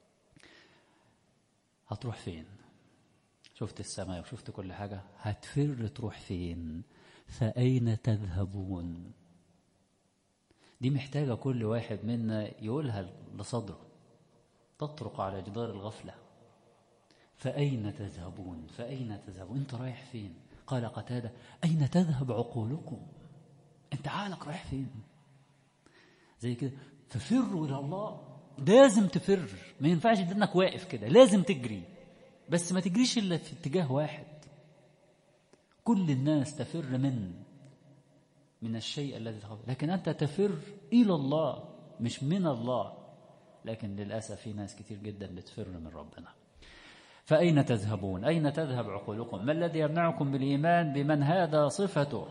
هتروح فين؟ شفت السماء وشفت كل حاجة، هتفر تروح فين؟ فأين تذهبون؟ دي محتاجة كل واحد منا يقولها لصدره، تطرق على جدار الغفلة. فأين تذهبون؟ فأين تذهبون؟ أنت رايح فين؟ قال قتادة أين تذهب عقولكم؟ أنت عقلك رايح فين؟ زي كده ففروا إلى الله، لازم تفر، ما ينفعش إنك واقف كده، لازم تجري، بس ما تجريش إلا في اتجاه واحد. كل الناس تفر من الشيء الذي تخاف، لكن أنت تفر إلى الله مش من الله. لكن للأسف في ناس كتير جدا بتفر من ربنا. فأين تذهبون؟ أين تذهب عقولكم؟ ما الذي يمنعكم بالإيمان بمن هذا صفته؟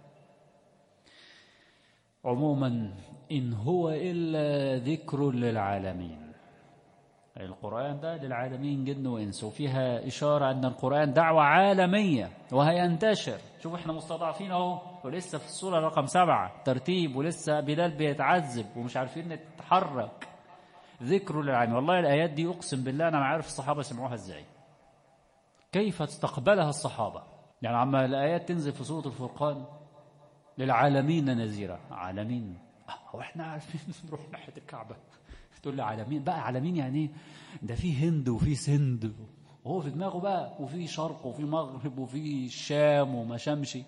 عموما إن هو إلا ذكر للعالمين. القرآن ده للعالمين جن وإنس، وفيها إشارة أن القرآن دعوة عالمية وهينتشر. شوف احنا مستضعفين اهو، ولسه في السورة رقم 7 ترتيب، ولسه بلال بيتعذب ومش عارفين نتحرك. ذكر للعالمين. والله الآيات دي أقسم بالله أنا ما عارف الصحابة سمعوها إزاي، كيف استقبلها الصحابة. يعني عما الآيات تنزل في سورة الفرقان للعالمين نذيرا، عالمين هو احنا عارفين نروح ناحية الكعبة، تقول لي عالمين بقى، عالمين يعني ايه؟ ده في هند وفي سند، وهو في دماغه بقى وفي شرق وفي مغرب وفي الشام وما شمشي.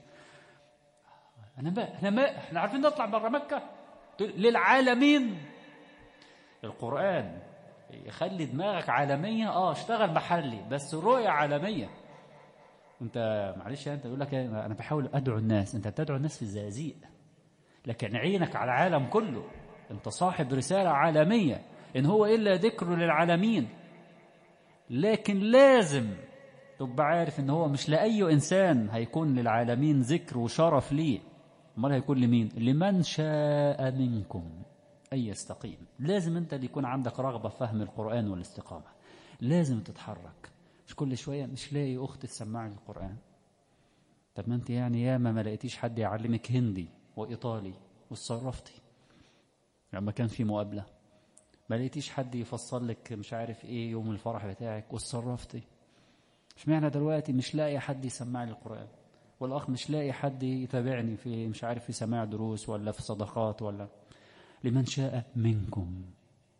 احنا عارفين نطلع بره مكة للعالمين. القرآن يخلي دماغك عالمية، اشتغل محلي بس رؤية عالمية. انت معلش انت يقول لك انا بحاول ادعو الناس، انت بتدعو الناس في الزقازيق، لكن عينك على العالم كله، انت صاحب رسالة عالمية. ان هو الا ذكر للعالمين، لكن لازم تبقى عارف ان هو مش لأي انسان هيكون للعالمين ذكر وشرف ليه، امال هيكون لمين؟ لمن شاء منكم أن يستقيم. لازم أنت اللي يكون عندك رغبة في فهم القرآن والاستقامة، لازم تتحرك. مش كل شوية مش لاقي أخت تسمعني القرآن. طب ما أنت يعني ياما ما لقيتيش حد يعلمك هندي وإيطالي وتصرفتي لما كان في مقابلة، ما لقيتيش حد يفصل لك مش عارف إيه يوم الفرح بتاعك وتصرفتي. مش معنى دلوقتي مش لاقي حد يسمعني القرآن، والأخ مش لاقي حد يتابعني في مش عارف في سماع دروس ولا في صدقات ولا. لمن شاء منكم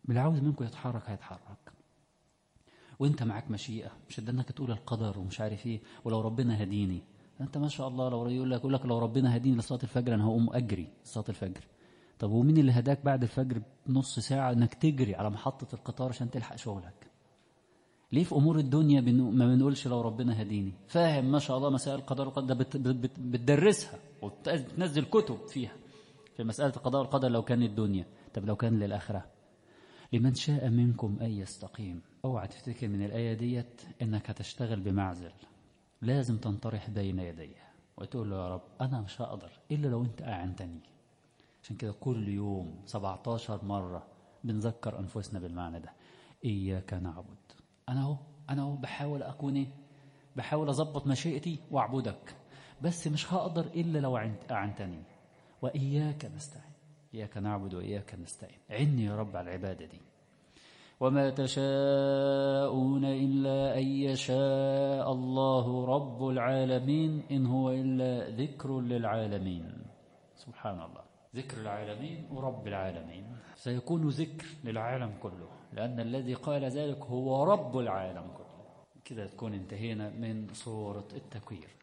اللي عاوز منكم يتحرك هيتحرك، وانت معاك مشيئة، مش ده انك تقول القدر ومش عارف ايه ولو ربنا هديني. انت ما شاء الله لو يقول لك لو ربنا هديني لصلاة الفجر انا هقوم اجري صلاة الفجر. طب ومين اللي هداك بعد الفجر بنص ساعة انك تجري على محطة القطار عشان تلحق شغلك؟ ليه في امور الدنيا ما بنقولش لو ربنا هديني؟ فاهم ما شاء الله مسائل القضاء والقدر بتدرسها وتنزل كتب فيها في مسألة القضاء والقدر لو كان الدنيا. طب لو كان للآخرة؟ لمن شاء منكم أن يستقيم. اوعى تفتكر من الآية ديت انك هتشتغل بمعزل، لازم تنطرح بين يديه وتقول له يا رب انا مش هقدر الا لو انت اعنتني. عشان كده كل يوم 17 مرة بنذكر انفسنا بالمعنى ده، اياك نعبد. انا اهو بحاول اكون ايه، بحاول اظبط مشيئتي واعبدك، بس مش هقدر الا لو اعنتني. واياك نستعين، اياك نعبد واياك نستعين. عني يا رب على العبادة دي. وما تشاءون إلا أن يشاء الله رب العالمين إن هو إلا ذكر للعالمين. سبحان الله، ذكر العالمين ورب العالمين. سيكون ذكر للعالم كله لأن الذي قال ذلك هو رب العالم كله. كده تكون انتهينا من سورة التكوير.